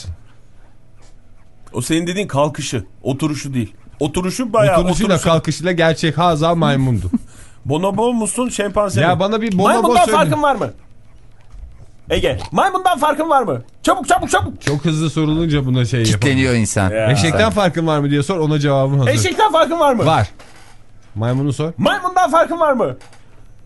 O senin dediğin kalkışı. Oturuşu değil. Oturuşu bayağı oturuşuyla oturuşu... kalkışıyla gerçek haza maymundu. Bonobo musun şempanze mi? Ya bana bir bonobo Maymundan söyle. farkın var mı? Ege. Maymundan farkın var mı? Çabuk çabuk çabuk. Çok hızlı sorulunca buna şey yapalım. Kitleniyor insan. Ya. Eşekten farkın var mı diye sor, ona cevabım hazır. Eşekten farkın var mı? Var. Maymunu sor. Maymundan farkın var mı?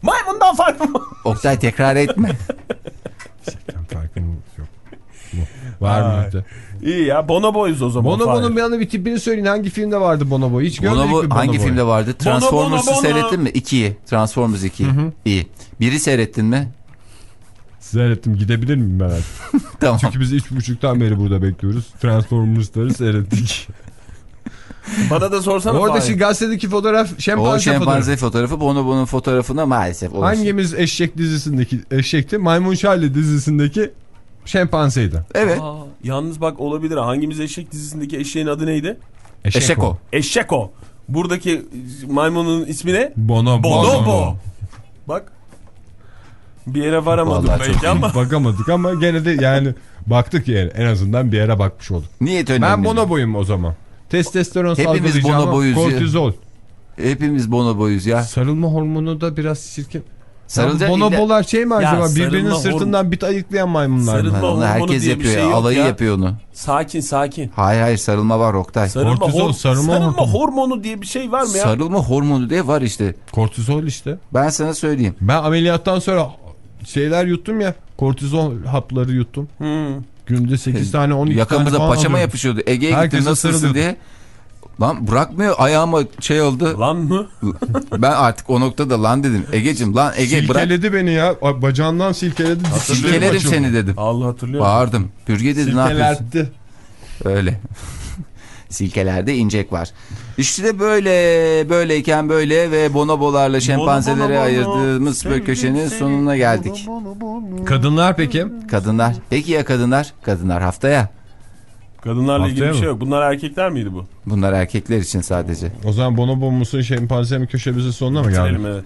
Maymundan farkı mı? Oktay tekrar etme. Farkın yok. Var Ay. mıydı? İyi ya, bonoboyuz o zaman. Bonobo'nun bir anda bir tipini söyleyin. Hangi filmde vardı Bonobo? Hiç görmedik mi Bonobo Bonobo'yu? hangi filmde vardı? Transformers'ı Bono, Bono. seyrettin mi? ikiyi. Transformers iki. İyi. Biri seyrettin mi? Seyrettim. Gidebilir miyim ben artık? Tamam. Çünkü biz üç buçuktan beri burada bekliyoruz. Transformers'ları seyrettik. Bana da sorsana. Orada Fahir. şu gazetedeki fotoğraf şempanze, O şempanze fotoğrafı. fotoğrafı Bonobo'nun fotoğrafına maalesef. O Hangimiz eşek dizisindeki eşekti? Maymun Charlie dizisindeki şempanzeydi. Evet. Aa, yalnız bak olabilir. Hangimiz eşek dizisindeki eşeğin adı neydi? Eşek o. Eşek o. Buradaki maymunun ismi ne? Bonobo. Bonobo. Bak. Bir yere varamadım Vallahi belki çok ama. Bakamadık ama gene de yani baktık yani en azından bir yere bakmış olduk. Niyet önemli. Ben Bonobo'yum o zaman. Testosteron Hepimiz salgılayacağım bonoboyuz ya. kortizol. Hepimiz Bonobo'yuz ya. Sarılma hormonu da biraz çirkin. Sarılacak Bonobolar şey mi acaba? sarılma Birbirinin horm- sırtından bit ayıklayan maymunlar mı? Sarılma Ha, onu hormonu herkes diye bir yapıyor şey ya. yok Alayı ya. yapıyor onu. Sakin sakin. Hayır hayır sarılma var Oktay. Sarılma, Kortizol, hor- sarılma sarılma hormonu. hormonu diye bir şey var mı ya? Sarılma hormonu diye var işte. Kortizol işte. Ben sana söyleyeyim. Ben ameliyattan sonra şeyler yuttum ya. Kortizol hapları yuttum. Hmm. Günde sekiz tane on iki tane Yakamıza falan paçama alıyorum. yapışıyordu. Ege'ye Herkese gittim nasılsın sarılıyordum. diye. Lan bırakmıyor ayağıma şey oldu. Lan mı? Ben artık o noktada lan dedim. Ege'cim lan Ege bırak. Silkeledi beni ya. Bacağından silkeledi. dişlerim Silkelerim açıldı. seni dedim. Allah hatırlıyorum. Bağırdım. Pürge dedi ne yapıyorsun? Silkelerdi. Öyle. Silkelerde incek var. İşte de böyle böyleyken böyle ve bonobolarla şempanzelere bono, bono. ayırdığımız böyle köşenin sonuna geldik. Kadınlar peki? Kadınlar. Peki ya kadınlar? Kadınlar haftaya. Kadınlarla ilgili Haftaya bir şey mı? yok. Bunlar erkekler miydi bu? Bunlar erkekler için sadece. O zaman bonobo musun şempanze mi köşemizin sonuna mı geldik? Bitirelim evet.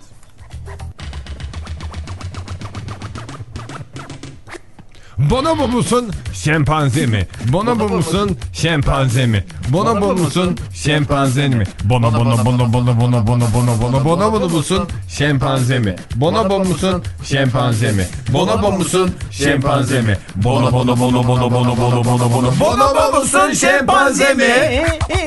Bonobo musun şempanze mi? Bonobo musun şempanze mi? Bonobo musun şempanze mi? Bono bono bono bono bono bono bono bono bonobo musun şempanze mi? Bonobo musun şempanze mi? Bonobo musun şempanze mi? Bono bono bono bono bono bono bono bono bonobo musun şempanze mi?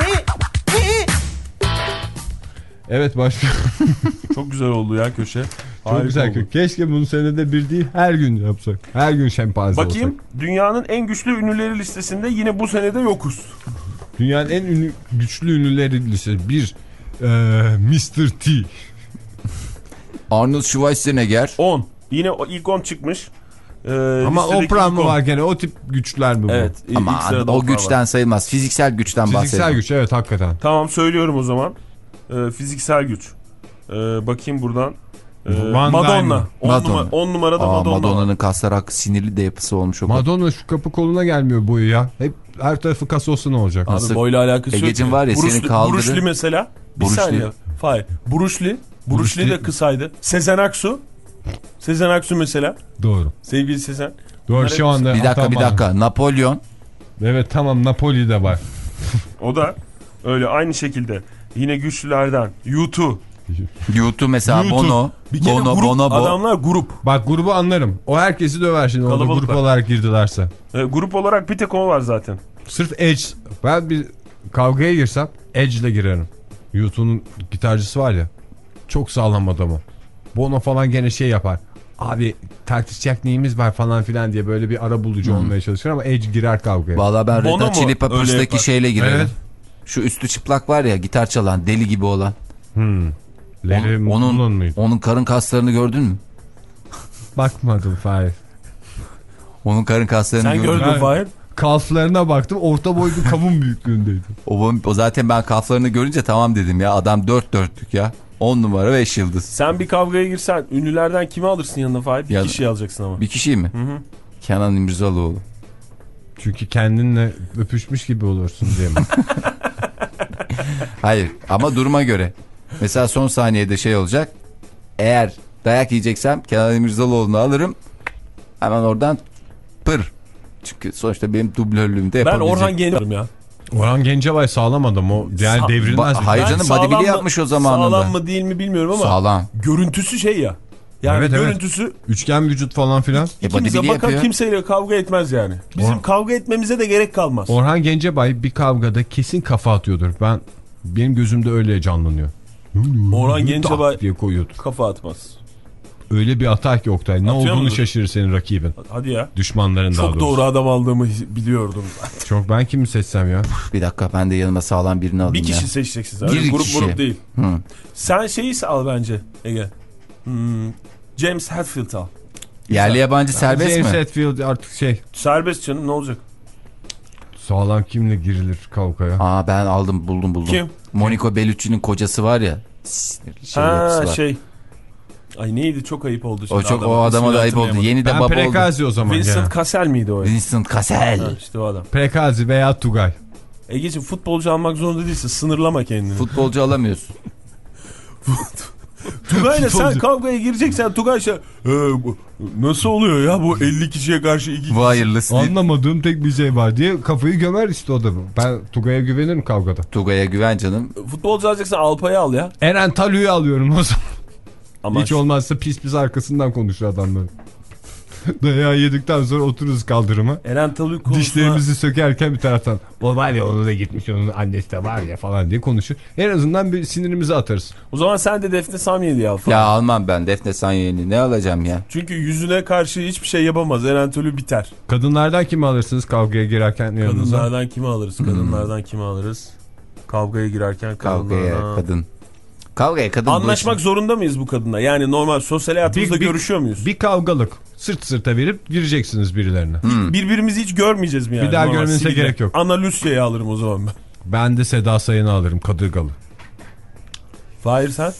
Evet başka. Çok güzel oldu ya köşe. Çok Harika güzel. oldu. Keşke bunu senede bir değil her gün yapsak. Her gün şempanze Bakayım, olsak. dünyanın en güçlü ünlüleri listesinde yine bu senede yokuz. Dünyanın en ünlü, güçlü ünlüleri listesi. Bir e, mister T. Arnold Schwarzenegger. on. Yine o ilk on çıkmış. Ee, Ama listedeki Oprah ilk mı on. var gene? O tip güçler mi bu? Evet. ilk Ama sırada o Oprah güçten var. sayılmaz. Fiziksel güçten Fiziksel bahsediyorum. güç evet hakikaten. Tamam söylüyorum o zaman. Ee, fiziksel güç. Ee, bakayım buradan. Ee, Van Madonna. Dyne. on Madonna. Numara, on numarada Aa, Madonna. Madonna'nın kaslar hakkı sinirli de yapısı olmuş o kadar. Madonna şu kapı koluna gelmiyor boyu ya. Hep her tarafı kas olsa ne olacak? Abi Nasıl? boyla alakası yok. Egecim ki. var ya, Bruce seni Lee- kaldırır. Bruce Lee mesela. Bir Bruce saniye. Lee. Hayır. Bruce Lee. Bruce Bruce Lee de Lee. kısaydı. Sezen Aksu. Sezen Aksu mesela. Doğru. Sevgili Sezen. Doğru Bunlar şu hep- anda. Bir dakika hatta bir bana- dakika. Napolyon. Evet tamam Napoli de var. O da öyle aynı şekilde. Yine güçlülerden. U iki. YouTube mesela YouTube. Bono. Bir kere Bono, grup. Bonobo. Adamlar grup. Bak grubu anlarım. O herkesi döver şimdi orada Kalabalıklar. grup olarak girdilerse. Ee, grup olarak bir tek o var zaten. Sırf Edge. Ben bir kavgaya girsem Edge ile girerim. U iki'nin gitarcısı var ya. Çok sağlam adam o. Bono falan gene şey yapar. Abi tartışacak neyimiz var falan filan diye böyle bir ara bulucu Hmm. olmaya çalışır ama Edge girer kavgaya. Valla ben Bono Red Hot mu Chili öyle Peppers'daki yapar? şeyle girerim. Evet. Şu üstü çıplak var ya gitar çalan deli gibi olan. Hmm. Larry Onun, Mullen onun, muydu? onun karın kaslarını gördün mü? Bakmadım Fahir. Onun karın kaslarını Sen gördün mü? gördün Ben- Fahir. Kalflarına baktım orta boylu kavun büyüklüğündeydi. O, o zaten ben kalflarını görünce tamam dedim ya adam dört dörtlük ya. on numara beş yıldız. Sen bir kavgaya girsen ünlülerden kimi alırsın yanına Fahir? Bir Ya- kişiyi alacaksın ama. Bir kişi mi? Hı hı. Kenan İmirzalıoğlu. Çünkü kendinle öpüşmüş gibi olursun diye mi? Hayır ama duruma göre. Mesela son saniyede şey olacak. Eğer dayak yiyeceksem Kenan İmirzalıoğlu'nu alırım. Hemen oradan pır. Çünkü sonuçta benim dublörlüğümde Ben yapabilecek. Orhan Gencebay'ım ya. Orhan Gencebay sağlam adam o. Yani Sa- devrilmez. Ba- hayır Ben canım sağlam bodybuilding mı- yapmış o zamanında. Sağlam mı değil mi bilmiyorum ama. Sağlam. Görüntüsü şey ya. Yani Evet, evet. görüntüsü Üçgen vücut falan filan. E, ikimize bodybuilding bakar yapıyor. kimseyle kavga etmez yani. Bizim Or- kavga etmemize de gerek kalmaz. Orhan Gencebay bir kavgada kesin kafa atıyordur. Ben benim gözümde öyle canlanıyor. Orhan Tak Gencebay diye koyuyordur. kafa atmaz. öyle bir atar ki Oktay. Ne Atıyor olduğunu mudur? şaşırır senin rakibin. Hadi ya. Düşmanların daha Çok doğrusu. doğru adam aldığımı biliyordum zaten. Çok ben kimi seçsem ya? Bir dakika ben de yanıma sağlam birini alayım Bir kişi ya. seçeceksin zaten. Bir Grup kişi. grup değil. Hı. Sen şeyi al bence Ege. Hmm, James Hetfield al. Yerli yabancı serbest James mi? Hetfield artık şey. Serbest canım, ne olacak? Sağlam kimle girilir kavgaya? Aa ben aldım buldum buldum. Kim? Monica Bellucci'nin kocası var ya. Şey ha yapısı var. şey. Ay neydi, çok ayıp oldu. O çok o adama da ayıp oldu. Yeni de Ben baba oldu. Prekazi o zaman Vincent ya. Cassel miydi o? Vincent Cassel. Ha, işte o adam. Prekazi veya Tugay. Egeciğim, futbolcu almak zorunda değilsin. Sınırlama kendini. Futbolcu alamıyorsun. Tugay'la sen Futbolcu. kavgaya gireceksen Tugay şey, "Ee, bu, nasıl oluyor ya bu elli kişiye karşı iki Bu hayırlısı. Anlamadığım tek bir şey var diye kafayı gömer işte o da. Ben Tugay'a güvenirim kavgada. Tugay'a güven canım. futbolcu alacaksan Alpay'ı al ya. Eren Talu'yu alıyorum o zaman. Ama Hiç olmazsa pis pis arkasından konuşur adamların. Dayağı yedikten sonra otururuz kaldırıma. Eren Talu'yu konusuna... Dişlerimizi sökerken bir taraftan o var ya onu da gitmiş onun annesi de var ya falan diye konuşur. En azından bir sinirimizi atarız. O zaman sen de Defne Samyeli'yi al falan. Ya almam ben Defne Samyeli'ni. Ne alacağım ya? Çünkü yüzüne karşı hiçbir şey yapamaz. Eren Talu biter. Kadınlardan kimi alırsınız kavgaya girerken yanınıza? Kadınlardan kimi alırız? Kadınlardan kimi alırız? Kavgaya girerken Kavgaya kadınlardan... kadın. Kavgaya kadın. Anlaşmak boş- zorunda mıyız bu kadınla? Yani normal sosyal hayatımızda Bir- bir- görüşüyor muyuz? Bir kavgalık sırt sırta verip gireceksiniz birilerine. Birbirimizi hiç görmeyeceğiz mi yani? Bir daha Normal görmenize sivile. gerek yok. Ana Lucya'yı alırım o zaman ben. Ben de Seda Sayan'ı alırım Kadırgalı. Fahir sen?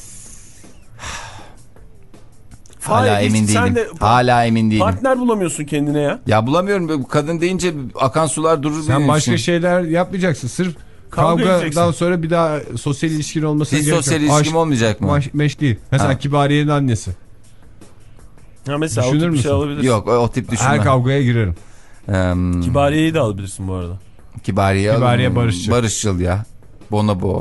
Hala Hayır, hiç emin sen değilim. de- Hala emin değilim. Partner bulamıyorsun kendine ya. Ya bulamıyorum. Bu kadın deyince akan sular durur. Sen benim başka için. şeyler yapmayacaksın. Sırf Kavga kavgadan edeceksin. sonra bir daha sosyal ilişkin olmasına Hiç gerek sosyal yok. ilişkim Aşk, olmayacak mı? maş- meş değil. Mesela Ha. Kibariye'nin annesi. Ha mesela o Düşünür tip bir şey müsün? alabilirsin. Yok o, o tip düşünme. Her kavgaya girerim. Eee, Kibariye'yi de alabilirsin bu arada. Kibariye, Kibariye alın. barışçıl. Barışçıl ya. Bonobo.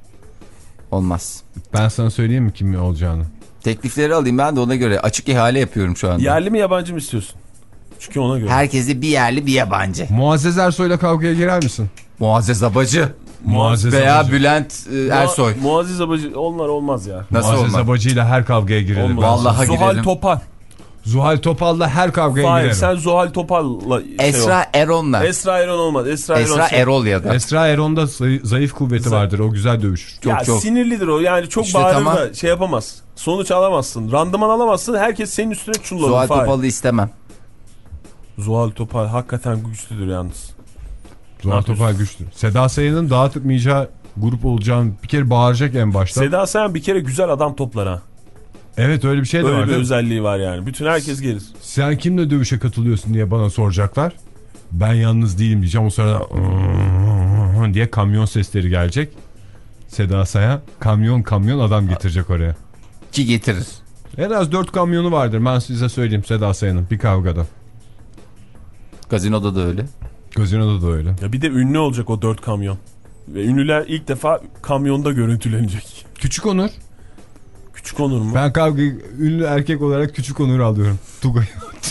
Olmaz. Ben sana söyleyeyim mi kim olacağını? Teklifleri alayım ben de ona göre. Açık ihale yapıyorum şu anda. Yerli mi yabancı mı istiyorsun? Çünkü ona göre. Herkese bir yerli bir yabancı. Muazzez Ersoy'la kavgaya girer misin? Muazzez Abacı. Muazzez Veya Abacı. Bülent e, Ersoy. Mu- Muazzez Abacı onlar olmaz ya. Nasıl Muazzez olmaz? Abacı'yla her kavgaya girelim. Olmaz. Vallahi Zuhal girelim. Topal. Zuhal Topal'la her kavgaya Hayır, girerim. sen Zuhal Topal'la şey Esra ol. Eron'la. Esra Erol olmaz. Esra, Esra Erol şey- Erol ya da. Esra Eron'da zayıf, zayıf kuvveti Zayıf. vardır. O güzel dövüşür. Çok ya çok. sinirlidir o. Yani çok İşte bağırır tamam. da şey yapamaz. Sonuç alamazsın. Randıman alamazsın. Herkes senin üstüne çullanır. Zuhal Fahir. Topal'ı istemem. Zuhal Topal hakikaten güçlüdür yalnız. Zuhal Topal güçlü. Seda Sayan'ın dağıtmayacağı grup olacağını bir kere bağıracak en başta. Seda Sayan bir kere güzel adam toplar ha. Evet öyle bir şey de Öyle var. bir değil mi? özelliği var yani. Bütün herkes gelir. Sen kimle dövüşe katılıyorsun diye bana soracaklar. Ben yalnız değilim diyeceğim. O sırada diye kamyon sesleri gelecek. Seda Sayan kamyon kamyon adam getirecek oraya. Ki getirir. En az dört kamyonu vardır. Ben size söyleyeyim Seda Sayan'ın bir kavgada. Gazinoda da öyle. Gazinoda da öyle. Ya bir de ünlü olacak o dört kamyon. Ve ünlüler ilk defa kamyonda görüntülenecek. Küçük Onur. Küçük Onur mu? Ben kavga ünlü erkek olarak Küçük Onur'u alıyorum. Tugay.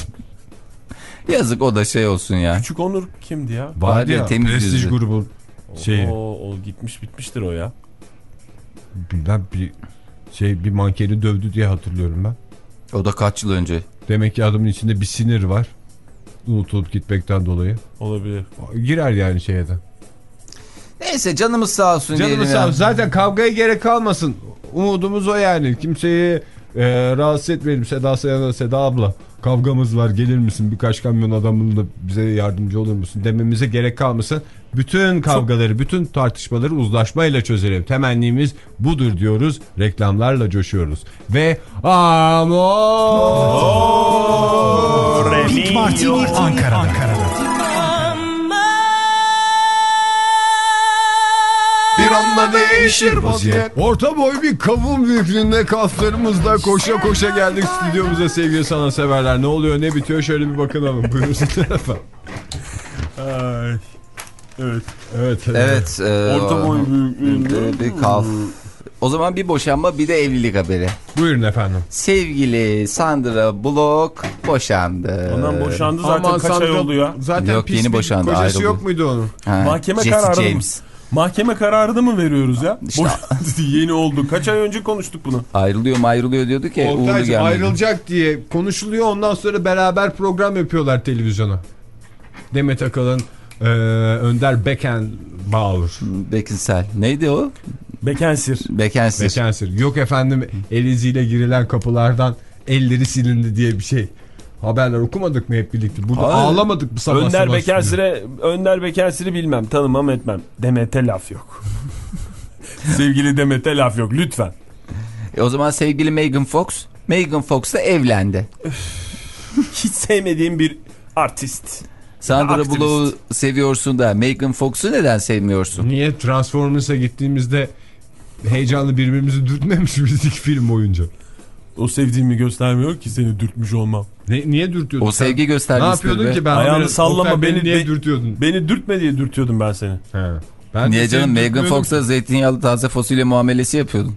Yazık o da şey olsun ya. Küçük Onur kimdi ya? Vardı ya temiz Prestij yüzlü. grubu şeyi. O, o gitmiş bitmiştir o ya. Ben bir şey bir mankeni dövdü diye hatırlıyorum ben. O da kaç yıl önce. Demek ki adamın içinde bir sinir var. Unutulup gitmekten dolayı. Olabilir. Girer yani şeye de. Neyse canımız sağ olsun Canımız diyelim sağ ya. olsun. Zaten kavgaya gerek kalmasın. Umudumuz o yani. Kimseyi e, rahatsız etmeyelim. Seda Sayan'a, Seda abla kavgamız var gelir misin? Birkaç kamyon adamınla bize yardımcı olur musun? Dememize gerek kalmasın. Bütün kavgaları, bütün tartışmaları uzlaşmayla çözelim. Temennimiz budur diyoruz. Reklamlarla coşuyoruz. Ve amor. Pink Martini Ankara'da. Bir anda değişir vaziyet. Orta boy bir kavun büyüklüğünde kaslarımızla koşa koşa geldik stüdyomuza sevgili sanatseverler. Ne oluyor ne bitiyor şöyle bir bakalım. Buyursunlar efendim. Ay. Evet. Evet. Evet. E, Orta boy büyüklüğünde. bir kal. O zaman bir boşanma bir de evlilik haberi. Buyurun efendim. Sevgili Sandra Bullock boşandı. Ondan boşandı zaten Aman kaç ay Sandra, oldu ya. Zaten Yok, pis yeni bir boşandı, kocası ayrıldı. yok muydu onun? Ha, Mahkeme Jesse kararı mı? James. Mahkeme kararını mı veriyoruz ya? İşte- Bu yeni oldu. Kaç ay önce konuştuk bunu. Ayrılıyor mu ayrılıyor diyorduk ya. Uğurlu Oktay'cığım gelmedi. ayrılacak diye konuşuluyor. Ondan sonra beraber program yapıyorlar televizyona. Demet Akalın, e, Önder Beckenbauer. Bekinsel. Neydi o? Bekensir. Bekensir. Bekensir. Yok efendim el iziyle girilen kapılardan elleri silindi diye bir şey. Haberler okumadık mı hep birlikte? Burada Hayır. ağlamadık mı sabah Önder sabah Bekensir'e Önder Bekensir'i bilmem, tanımam etmem. Demet'e laf yok. Sevgili Demet'e laf yok lütfen. E o zaman sevgili Megan Fox. Megan Fox da evlendi. Hiç sevmediğim bir artist. Sandra Aktivist. Bullock'u seviyorsun da Megan Fox'u neden sevmiyorsun? Niye Transformers'a gittiğimizde heyecanlı birbirimizi dürtmemiş miydik film boyunca? O sevdiğimi göstermiyor ki seni dürtmüş olmam. Ne, niye dürtüyordun? O sen? sevgi göstergesi. Ne yapıyordun ki ben? Ayağını haberim- sallama, Oktay, beni- niye be- dürtüyordun? Beni dürtme diye dürtüyordum ben seni. He. Ben Niye de canım seni Megan dürtmüyordum. Fox'a zeytinyağlı taze fasulye muamelesi yapıyordun.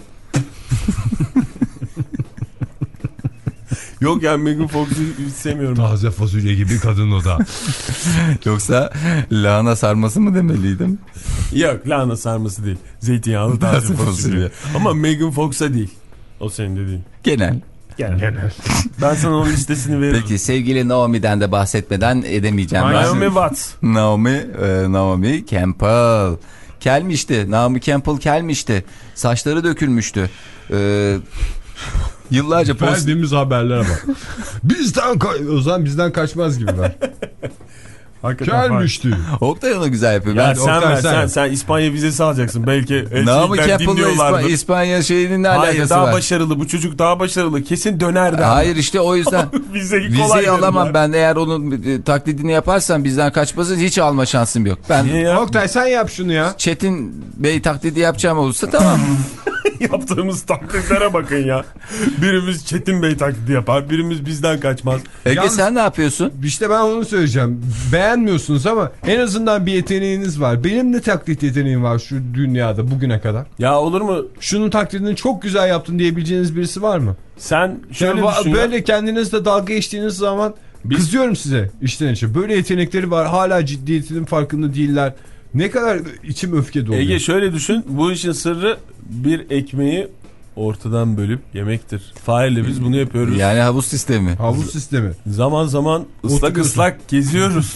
Yok yani Megan Fox'u hiç sevmiyorum. Taze fasulye gibi kadın o da. Yoksa lahana sarması mı demeliydim? Yok lahana sarması değil. Zeytinyağlı taze Taze fasulye. fasulye. Ama Megan Fox'a değil. O senin dediğin. Genel. Gel. Ben sana onun listesini veririm. Peki sevgili Naomi'den de bahsetmeden edemeyeceğim. Ben- Naomi Watts. Naomi, e, Naomi Campbell. Kelmişti. Naomi Campbell kelmişti. Saçları dökülmüştü. Ee, yıllarca post... Verdiğimiz haberlere bak. bizden ka- o zaman bizden kaçmaz gibi ver. Hakikaten Gelmişti. Oktay onu güzel yapıyor. Ya Ben sen Oktay, ver sen. sen, sen İspanya vizesi alacaksın. Belki Naomi elçilikler Campbell'la dinliyorlardır. İspa- İspanya şeyinin ne Hayır alakası daha var? başarılı bu çocuk daha başarılı. Kesin döner der. Hayır işte o yüzden. Vizeyi kolay Vizeyi verirler. alamam ben, eğer onun e, taklidini yaparsan bizden kaçmasın, hiç alma şansım yok. Ben Niye ya? Oktay sen yap şunu ya. Çetin Bey taklidi yapacağım olursa tamam. Yaptığımız taklitlere bakın ya. Birimiz Çetin Bey taklidi yapar. Birimiz bizden kaçmaz. Ege Yalnız- sen ne yapıyorsun? İşte ben onu söyleyeceğim. Beğenmiyorsunuz ama en azından bir yeteneğiniz var. Benim de taklit yeteneğim var şu dünyada bugüne kadar. Ya olur mu? Şunun taklidini çok güzel yaptın diyebileceğiniz birisi var mı? Sen şöyle Şöyle düşün. böyle kendinizle dalga geçtiğiniz zaman kızıyorum size içten içe. Böyle yetenekleri var, hala ciddiyetinin farkında değiller. Ne kadar içim öfke doluyor. Ege şöyle düşün. Bu işin sırrı bir ekmeği ortadan bölüp yemektir. Fahir'le biz bunu yapıyoruz. Yani havuz sistemi. Havuz sistemi. Zaman zaman ıslak Oturuyorsun. ıslak geziyoruz.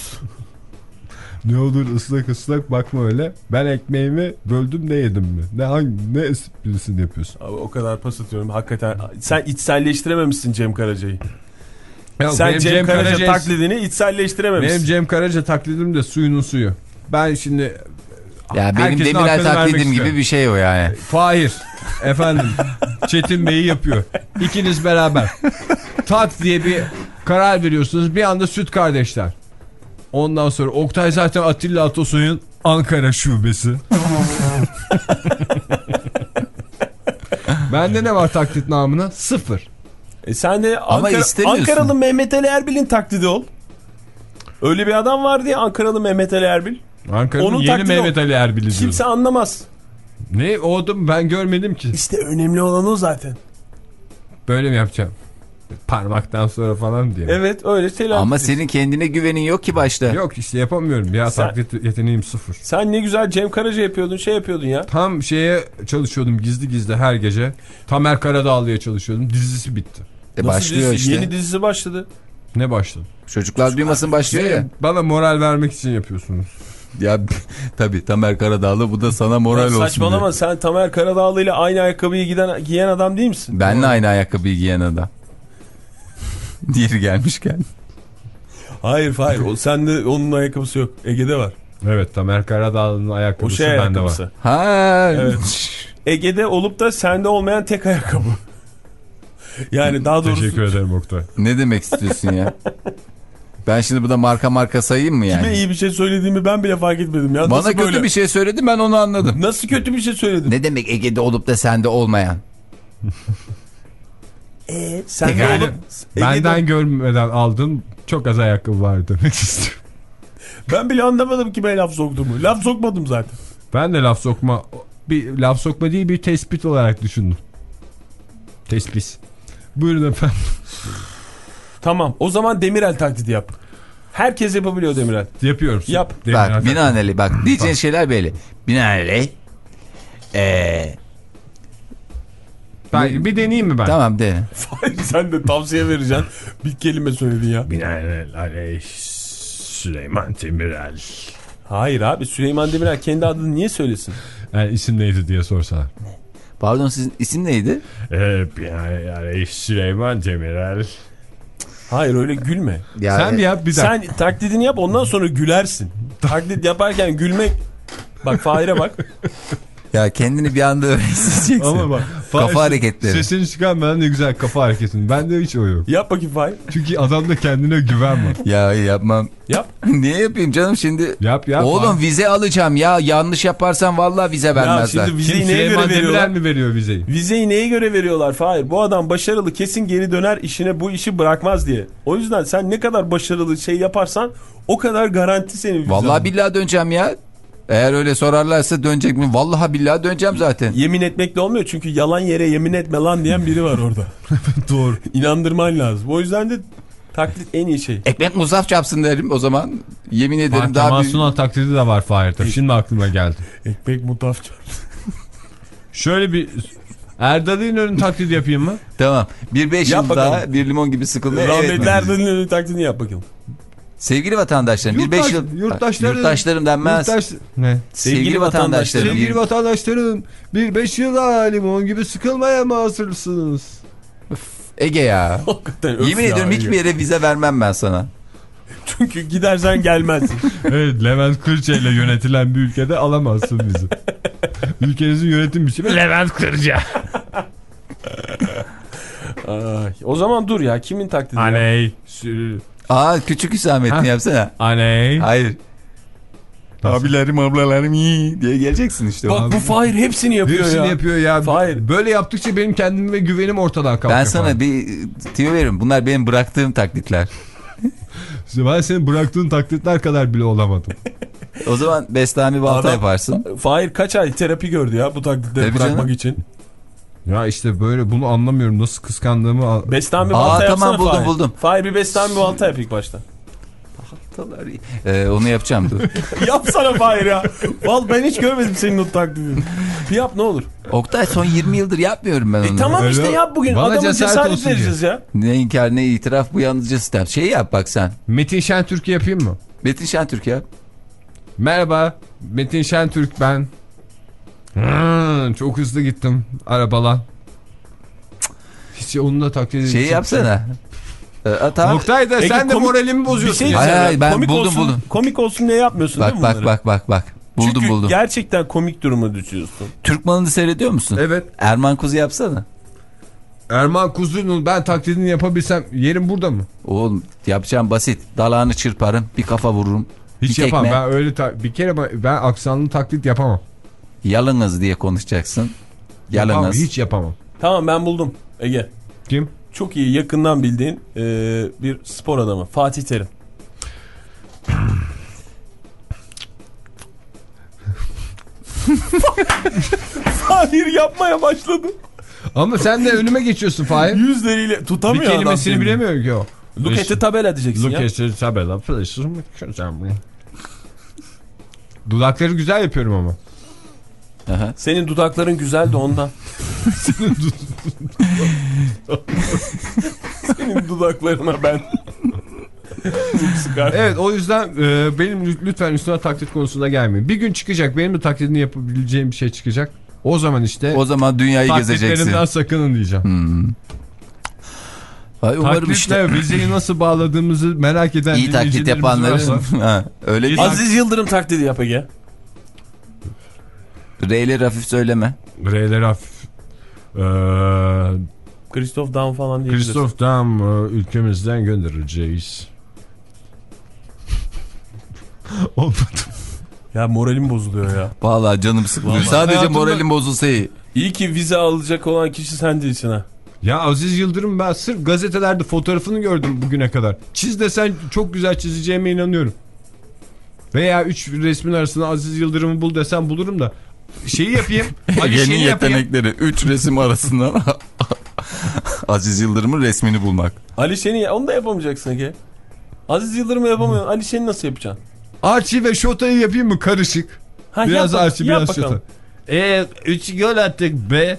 Ne olur ıslak ıslak bakma öyle. Ben ekmeğimi böldüm de yedim mi? Ne hangi ne esprisini yapıyorsun? Abi o kadar pas atıyorum. Hakikaten sen içselleştirememişsin Cem Karaca'yı. Ya Sen benim Cem, Karaca Karaca'yı- taklidini içselleştirememişsin. Benim Cem Karaca taklidim de suyunun suyu. Ben şimdi Ya benim herkesin Demirel hakkını vermek taklidim istiyorum. gibi bir şey o yani. Fahir efendim Çetin Bey'i yapıyor. İkiniz beraber tat diye bir karar veriyorsunuz. Bir anda süt kardeşler. Ondan sonra Oktay zaten Atilla Atasoy'un Ankara şubesi. Bende ne var taklit namına? Sıfır. E sen de Ama Ankara, istemiyorsun. Ankaralı Mehmet Ali Erbil'in taklidi ol. Öyle bir adam vardı ya Ankaralı Mehmet Ali Erbil. Ankara'nın Onun yeni taklidi Mehmet o. Ali Erbil'i diyorum. Kimse anlamaz. Ne o adam ben görmedim ki. İşte önemli olan o zaten. Böyle mi yapacağım? Parmaktan sonra falan diye. Evet öyle şeyler. Ama senin kendine güvenin yok ki başta. Yok işte yapamıyorum ya, Sen- taklit yeteneğim sıfır. Sen ne güzel Cem Karaca yapıyordun şey yapıyordun ya. Tam şeye çalışıyordum gizli gizli her gece. Tamer Karadağlı'ya çalışıyordum. Dizisi bitti. E Nasıl başlıyor dizisi? işte. Yeni dizisi başladı. Ne başladı? Çocuklar duymasın başlıyor ya. Bana moral vermek için yapıyorsunuz. Ya tabii Tamer Karadağlı, bu da sana moral Ya olsun saçmalama diye. sen Tamer Karadağlı ile aynı ayakkabıyı giden, giyen adam değil misin? Benle aynı ayakkabıyı giyen adam. Diğeri gelmişken. Hayır hayır o, sende onun ayakkabısı yok. Ege'de var. Evet, Tamer Karadağlı'nın O ayakkabısı şey bende ayakkabısı. var. Ha. Evet. Ege'de olup da sende olmayan tek ayakkabı. Yani daha doğrusu Teşekkür ederim Oktay. Ne demek istiyorsun ya? Ben şimdi burada marka marka sayayım mı yani? kime iyi bir şey söylediğimi ben bile fark etmedim ya. Bana Nasıl kötü böyle? bir şey söyledin, ben onu anladım. Nasıl kötü bir şey söyledim? Ne demek Ege'de olup da sende olmayan? Ee, sen de Yani olup benden Ege'de... görmeden aldın, çok az ayakkabı var demek istiyorum. Ben bile anlamadım ki ben laf soktuğumu. Laf sokmadım zaten. Ben de laf sokma, bir laf sokma değil bir tespit olarak düşündüm. Tespit. Buyurun efendim. Tamam o zaman Demirel taklidi yap. Herkes yapabiliyor Demirel. Yapıyorum. Yap. Bak binaenaleyh bak diyeceğin şeyler belli. Binaenaleyh. Eee. Ben, bir deneyeyim mi ben? Tamam de. Sen de tavsiye vereceksin. Bir kelime söyledin ya. Binaenaleyh Süleyman Demirel. Hayır abi, Süleyman Demirel kendi adını niye söylesin? Yani isim neydi diye sorsalar. Pardon, sizin isim neydi? Ee, binaenaleyh Süleyman Demirel. Hayır, öyle gülme. Ya, Sen yap bir dakika. Sen taklidini yap, ondan sonra gülersin. Taklit yaparken gülmek. Bak Fahir'e bak. Ya kendini bir anda öğreneceksin. Ama bak. Kafa hareketleri. Sesini çıkarmadan ne güzel kafa hareketin. Bende hiç o yok. Yap bakayım Fahir. Çünkü adamda kendine güven var. Ya yapmam. Yap. Niye yapayım canım şimdi? Yap yap. Oğlum abi. vize alacağım ya. Yanlış yaparsan vallahi vize vermezler. Ya şimdi Kim vizeyi neye Süleyman göre Demirel veriyorlar? mi veriyor vizeyi? Vizeyi neye göre veriyorlar Fahir? Bu adam başarılı, kesin geri döner işine, bu işi bırakmaz diye. O yüzden sen ne kadar başarılı şey yaparsan o kadar garanti senin vizen. Vallahi billahi döneceğim ya. Eğer öyle sorarlarsa dönecek mi? Vallahi billahi döneceğim zaten. Yemin etmekle olmuyor çünkü yalan yere yemin etme lan diyen biri var orada. Doğru. İnandırman lazım. O yüzden de taklit en iyi şey. Ekmek musaf çapsın derim o zaman. Yemin ederim Fatih daha büyük. Mansun'un taklidi de var Fahir'de. Şimdi aklıma geldi. Ekmek mutafça. Şöyle bir Erdal İnönü'nün taklidi yapayım mı? Tamam. Bir beş Yap yıl bakalım. daha bir limon gibi sıkılmaya. Rahmetli Evet. Erdal'ın taklidini yap bakalım. Sevgili vatandaşlarım bir Yurttaş- beş yıl. yurttaşlarım- Yurttaşlarım denmez. Yurttaş... Ne? Sevgili, Sevgili vatandaşlarım. Sevgili bir- vatandaşlarım bir beş yıla limon gibi sıkılmaya mı hazırsınız? Ege ya. Hakikaten öf Yemin ya, ediyorum hiçbir yere vize vermem ben sana. Çünkü gidersen gelmezsin. Evet, Levent Kırca ile yönetilen bir ülkede alamazsın bizi. Ülkenizin yönetim biçimi Levent Kırca. Ay, o zaman dur ya, kimin taklidi? ya? Aney. sü- Aa küçük Hüsamettin Ha? yapsana. Aney. Hayır. Nasıl? Abilerim ablalarım iyi diye geleceksin işte. Bak bu Fahir hepsini yapıyor Hepsini ya. yapıyor ya. Fahir. Böyle yaptıkça benim kendime ve güvenim ortadan kalkıyor. Ben sana Fahir. bir tüyo veririm. Bunlar benim bıraktığım taklitler. Ben senin bıraktığın taklitler kadar bile olamadım. O zaman Bestami balta Adam- yaparsın. Fahir kaç ay terapi gördü ya bu taklitleri Tabii bırakmak canım. için. Ya işte böyle bunu anlamıyorum. Nasıl kıskandığımı al- Bestami Aa, balta yapsana tamam, buldum, Fahir. buldum. Fahir bir Bestami balta yap ilk başta. Ee, onu yapacağım dur. Yapsana Fahir ya. Vallahi ben hiç görmedim senin o taklidini. Bir yap ne olur. Oktay son yirmi yıldır yapmıyorum ben onu. E tamam işte Öyle- yap bugün. Bana Adama cesaret cesaret, olsun vereceğiz ya. Ne inkar ne itiraf bu yalnızca sistem. Şey yap bak sen. Metin Şentürk yapayım mı? Metin Şentürk yap. Merhaba. Metin Şentürk ben. Hmm, çok hızlı gittim arabala. Hiç onunla taklit edecek. Şeyi yapsana. Ee, tamam. Oktay da Peki, sen de komik- moralimi bozuyorsun. Bir şey ya. Hayır, diyeceğim hayır, ya. ben komik buldum, olsun, buldum. Komik olsun ne yapmıyorsun Bak değil mi bak bunları? bak bak bak. Buldum Çünkü buldum. gerçekten komik duruma düşüyorsun. Türk malını seyrediyor musun? Evet. Erman Kuzu yapsana. Erman Kuzu'nun ben taklidini yapabilsem yerim burada mı? Oğlum yapacağım basit. Dalağını çırparım, bir kafa vururum. Hiç bir yapamam. tekme, Ben öyle ta- bir kere ben, ben aksanlı taklit yapamam. Yalınız diye konuşacaksın. Yapamam, Yalınız. hiç yapamam. Tamam ben buldum Ege. Kim? Çok iyi yakından bildiğin e, bir spor adamı. Fatih Terim. Fahir yapmaya başladı. Ama sen de önüme geçiyorsun Fahir. Yüzleriyle Bir tutamıyor adam. kelimesini seni. bilemiyor ki o. Look at the tabela diyeceksin Look ya. at the tabela. Dudakları güzel yapıyorum ama. Aha. Senin dudakların güzel de ondan. Senin dudaklarına ben. Sıkar. Evet, o yüzden e, benim lütfen üstüne taklit konusunda gelmeyin. Bir gün çıkacak, benim de taklidini yapabileceğim bir şey çıkacak. O zaman işte O zaman dünyayı gezeceksin. taklitlerinden sakının diyeceğim. Hmm. Ay, umarım Taklitle işte. vizeyi nasıl bağladığımızı merak eden İyi taklit dinleyicilerimiz varsa- yapanların. Ha, öyle değil. Aziz Yıldırım taklidi yap Ege. R'leri hafif söyleme. R'ler hafif. Ee, Christoph Daum falan diyebilirsin. Christoph Daum e, ülkemizden göndereceğiz. Olmadı. Ya moralim bozuluyor ya. Vallahi canım sıkılıyor. Vallahi. Sadece Hayatımda- moralim bozulsa iyi. İyi ki vize alacak olan kişi sen değilsin ha. Ya Aziz Yıldırım, ben sırf gazetelerde fotoğrafını gördüm bugüne kadar. Çiz desen çok güzel çizeceğime inanıyorum. Veya üç resmin arasında Aziz Yıldırım'ı bul desem bulurum da. Şeyi yapayım. Ali Yeni şeyi yapayım. yetenekleri. Üç resim arasından Aziz Yıldırım'ın resmini bulmak. Ali Şen'i onu da yapamayacaksın Ege. Aziz Yıldırım'ı yapamıyorsun. Ali Şen'i nasıl yapacaksın? Archie ve Şota'yı yapayım mı karışık? Ha, Biraz yap, Archie yap biraz bakalım. Şota. Eee üç gol attık be.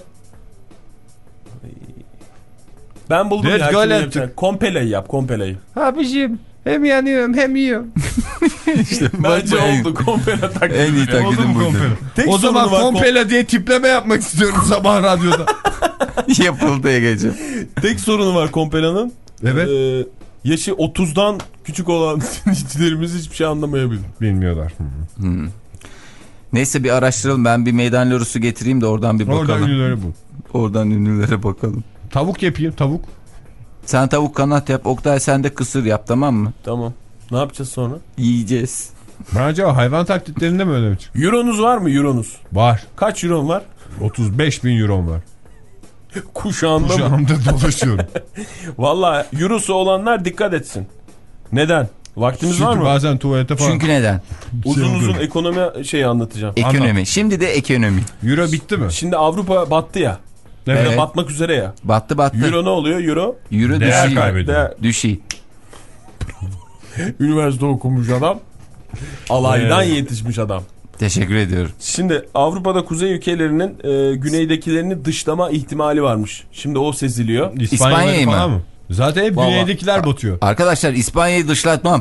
Ben buldum Dört ya. gol kimi attık. yapacaksın. Kompele'yi yap, Kompele'yi. Abiciğim hem yanıyorum hem yiyorum. İşte Bence bak, en- oldu Kompele taklidi. En iyi taklidim buydu. Tek O zaman sorunu var, Kompela diye tipleme yapmak istiyorum sabah radyoda. Yapıldı Ege'ciğim. Tek sorunu var Kompela'nın. Evet. Ee, yaşı otuzdan küçük olan dinleyicilerimiz hiçbir şey anlamayabilir. Bilmiyorlar. Hmm. Neyse bir araştıralım. Ben bir meydan lorusu getireyim de oradan bir bakalım. Oradan ünlüleri bu. Oradan ünlülere bakalım. Tavuk yapayım tavuk. Sen tavuk kanat yap. Oktay sen de kısır yap, tamam mı? Tamam. Ne yapacağız sonra? Yiyeceğiz. Ben acaba hayvan taklitlerinde mi öyle mi çıkıyor? Euronuz var mı Euronuz? Var. Kaç Euron var? otuz beş bin euro var. Kuşağında Şu mı? anda dolaşıyorum. Valla Eurosu olanlar dikkat etsin. Neden? Vaktimiz Çünkü var mı? bazen tuvalete falan. Çünkü neden? Uzun şey uzun oluyor. ekonomi şeyi anlatacağım. Ekonomi. Anlat. Şimdi de ekonomi. Euro bitti mi? Şimdi Avrupa battı ya. Evet. Ya da batmak üzere ya. Battı battı. Euro ne oluyor? Euro. Euro Değer düşüyor. kaybediyor. Değer- Düşüyor. Üniversite okumuş adam. Alaydan Evet. yetişmiş adam. Teşekkür ediyorum. Şimdi Avrupa'da kuzey ülkelerinin e, güneydekilerini dışlama ihtimali varmış. Şimdi o seziliyor. İspanya'yı mı? falan mı? Zaten hep Vallahi. güneydekiler batıyor. Arkadaşlar İspanya'yı dışlatmam.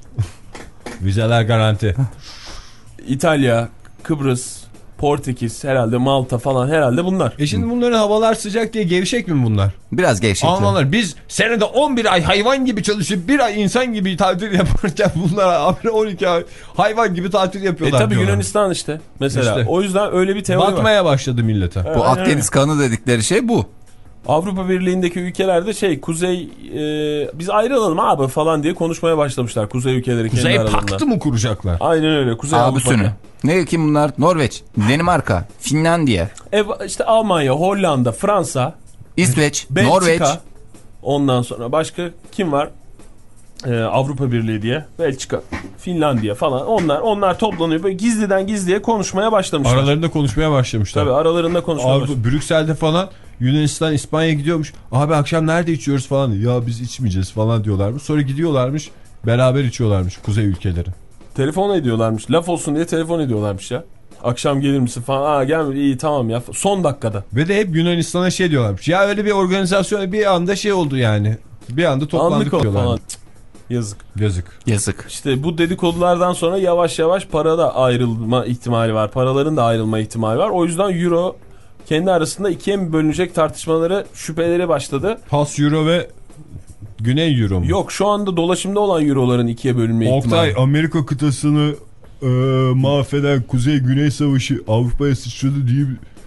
Vizeler garanti. İtalya, Kıbrıs, Portekiz, herhalde Malta falan herhalde bunlar. E şimdi bunların havalar sıcak diye gevşek mi bunlar? Biraz gevşekli. Almanlar biz senede on bir ay hayvan gibi çalışıp bir ay insan gibi tatil yaparken bunlar abi on iki ay hayvan gibi tatil E yapıyorlar tabi diyorlar. Yunanistan işte mesela. İşte. O yüzden öyle bir teori var. Batmaya başladı millete. Evet. Bu Aynen Akdeniz kanı dedikleri şey bu. Avrupa Birliği'ndeki ülkelerde şey kuzey e, biz ayrılalım abi falan diye konuşmaya başlamışlar kuzey ülkeleri Kuzey kendi aralarında. paktı mı kuracaklar? Aynen öyle Kuzey Abüsünü. Avrupa'da. Ne kim bunlar? Norveç, Danimarka, Finlandiya, E, işte Almanya, Hollanda, Fransa, İsveç, Belçika. Norveç. Ondan sonra başka kim var? Ee, Avrupa Birliği diye. Belçika, Finlandiya falan. Onlar onlar toplanıyor. Böyle gizliden gizliye konuşmaya başlamışlar. Aralarında konuşmaya başlamışlar. Tabii aralarında konuşmaya Avrupa, başlamışlar. Brüksel'de falan Yunanistan, İspanya gidiyormuş. Abi akşam nerede içiyoruz falan. Ya biz içmeyeceğiz falan diyorlarmış. Sonra gidiyorlarmış. Beraber içiyorlarmış kuzey ülkeleri. Telefon ediyorlarmış. Laf olsun diye telefon ediyorlarmış ya. Akşam gelir misin falan. Aa gelme iyi tamam ya. Son dakikada. Ve de hep Yunanistan'a şey diyorlarmış. Ya öyle bir organizasyon bir anda şey oldu yani. Bir anda toplandık Anlık ol diyorlar. falan. Cık, yazık. Yazık. Yazık. İşte bu dedikodulardan sonra yavaş yavaş para da ayrılma ihtimali var. Paraların da ayrılma ihtimali var. O yüzden Euro kendi arasında ikiye mi bölünecek tartışmaları, şüpheleri başladı. Has Euro ve Güney Euro mu? Yok şu anda dolaşımda olan Euro'ların ikiye bölünme Oktay ihtimali. Amerika kıtasını e, mahveden Kuzey-Güney Savaşı Avrupa'ya sıçradı diye,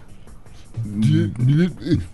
diye bilir.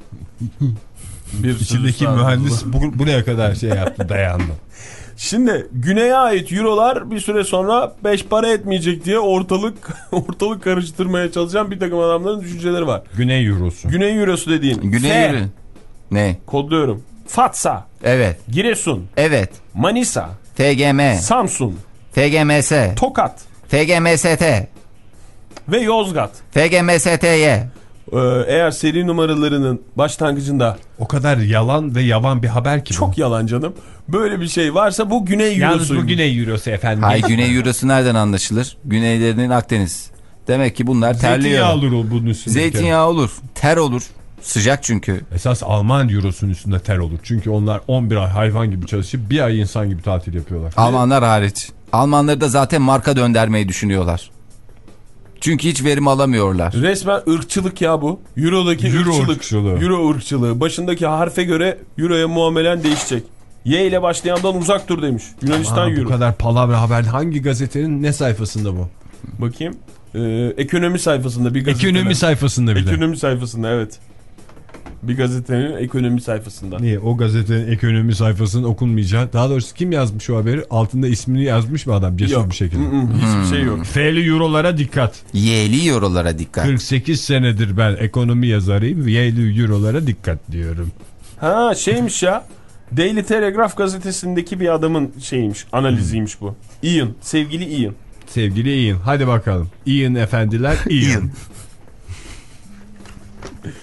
Bir İçindeki sürü mühendis bu, buraya kadar şey yaptı dayandı. Şimdi güneye ait Euro'lar bir süre sonra beş para etmeyecek diye ortalık ortalık karıştırmaya çalışan bir takım adamların düşünceleri var. Güney Eurosu. Güney Eurosu dediğin. Güney F, Euro. Ne? kodluyorum. Fatsa, Evet. Giresun, Evet. Manisa, T G M, Samsun, T G M S, Tokat T G M S T, ve Yozgat. T G M S T Y. Ee, eğer seri numaralarının başlangıcında O kadar yalan ve yavan bir haber ki çok bu. yalan canım. Böyle bir şey varsa bu Güney Yalnız Eurosu. bu Güney Eurosu efendim. Hay Güney Eurosu nereden anlaşılır? Güneylerinin Akdeniz. Demek ki bunlar terliyor. Zeytinyağı olur o bunun üstünde. Zeytinyağı olur. Ter olur. Sıcak çünkü. Esas Alman Eurosu'nun üstünde ter olur. Çünkü onlar on bir ay hayvan gibi çalışıp bir ay insan gibi tatil yapıyorlar. Almanlar hariç. Almanları da zaten marka döndürmeyi düşünüyorlar. Çünkü hiç verim alamıyorlar. Resmen ırkçılık ya bu. Euro'daki Euro ırkçılık. ırkçılığı. Euro ırkçılığı. Başındaki harfe göre Euro'ya muamelen değişecek. Y ile başlayandan uzak dur demiş. Yunanistan Aa, bu Euro. kadar palavra haber hangi gazetenin ne sayfasında bu? Bakayım. Ee, ekonomi sayfasında bir gazetenin. Ekonomi sayfasında bir de. Ekonomi sayfasında evet. Bir gazetenin ekonomi sayfasında. Niye? O gazetenin ekonomi sayfasının okunmayacağı. Daha doğrusu kim yazmış o haberi? Altında ismini yazmış mı adam? Cesur Yok. bir şekilde. Mm, mm, hiçbir şey yok. F'li eurolara dikkat. Y'li eurolara dikkat. kırk sekiz senedir ben ekonomi yazarıyım. Y'li eurolara dikkat diyorum. Ha şeymiş ya. Daily Telegraph gazetesindeki bir adamın şeymiş, analiziymiş bu. Ian, sevgili Ian. Sevgili Ian. Hadi bakalım. Ian efendiler Ian.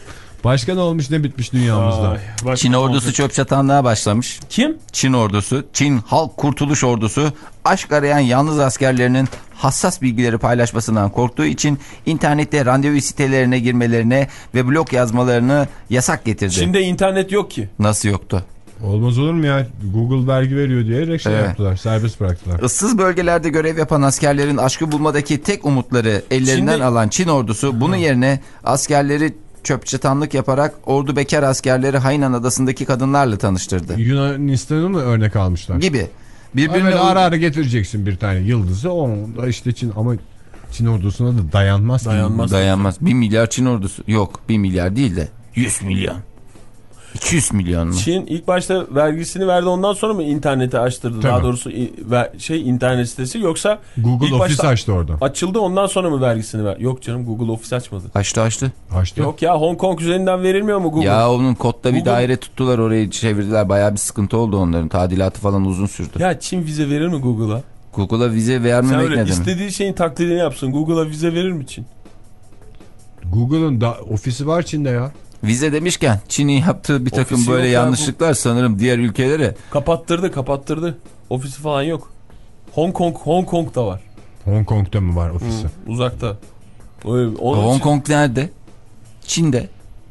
Başka ne olmuş ne bitmiş dünyamızda? Ay, bak- Çin ordusu çöp çatanlığa başlamış. Kim? Çin ordusu, Çin Halk Kurtuluş Ordusu aşk arayan yalnız askerlerinin hassas bilgileri paylaşmasından korktuğu için internette randevu sitelerine girmelerine ve blog yazmalarını yasak getirdi. Çin'de internet yok ki. Nasıl yoktu? Olmaz olur mu ya? Google vergi veriyor diye şey Evet. yaptılar. Serbest bıraktılar. Issız bölgelerde görev yapan askerlerin aşkı bulmadaki tek umutları ellerinden Çin'de... alan Çin ordusu bunun yerine askerleri çöp çatanlık yaparak ordu bekar askerleri Hainan adasındaki kadınlarla tanıştırdı. Yunanistan'ı mı örnek almışlar? Gibi. Birbirine Birbirine ara ara getireceksin bir tane yıldızı. O da işte Çin ama Çin ordusuna da dayanmaz. Dayanmaz. Dayanmaz. Bir milyar Çin ordusu. Yok bir milyar değil de yüz milyon. iki yüz milyon mu? Çin ilk başta vergisini verdi, ondan sonra mı interneti açtırdı? Tabii. Daha doğrusu şey internet sitesi, yoksa Google ilk Office açtı orada. Açıldı, ondan sonra mı vergisini ver? Yok canım, Google Office açmadı. Açtı açtı. Açtı. Yok ya, Hong Kong üzerinden verilmiyor mu Google? Ya onun kodda bir Google... daire tuttular, orayı çevirdiler. Bayağı bir sıkıntı oldu onların. Tadilatı falan uzun sürdü. Ya Çin vize verir mi Google'a? Google'a vize vermemek Sen ne öyle demek? istediği şeyin taklidini yapsın. Google'a vize verir mi Çin? Google'ın da ofisi var Çin'de ya. Vize demişken Çin'in yaptığı bir takım Ofisi böyle yok ya, yanlışlıklar sanırım diğer ülkelere. Kapattırdı kapattırdı. Ofisi falan yok. Hong Kong Hong Kong'da var. Hong Kong'da mı var ofisi? Hı, uzakta. O, Hong Kong nerede? Çin'de.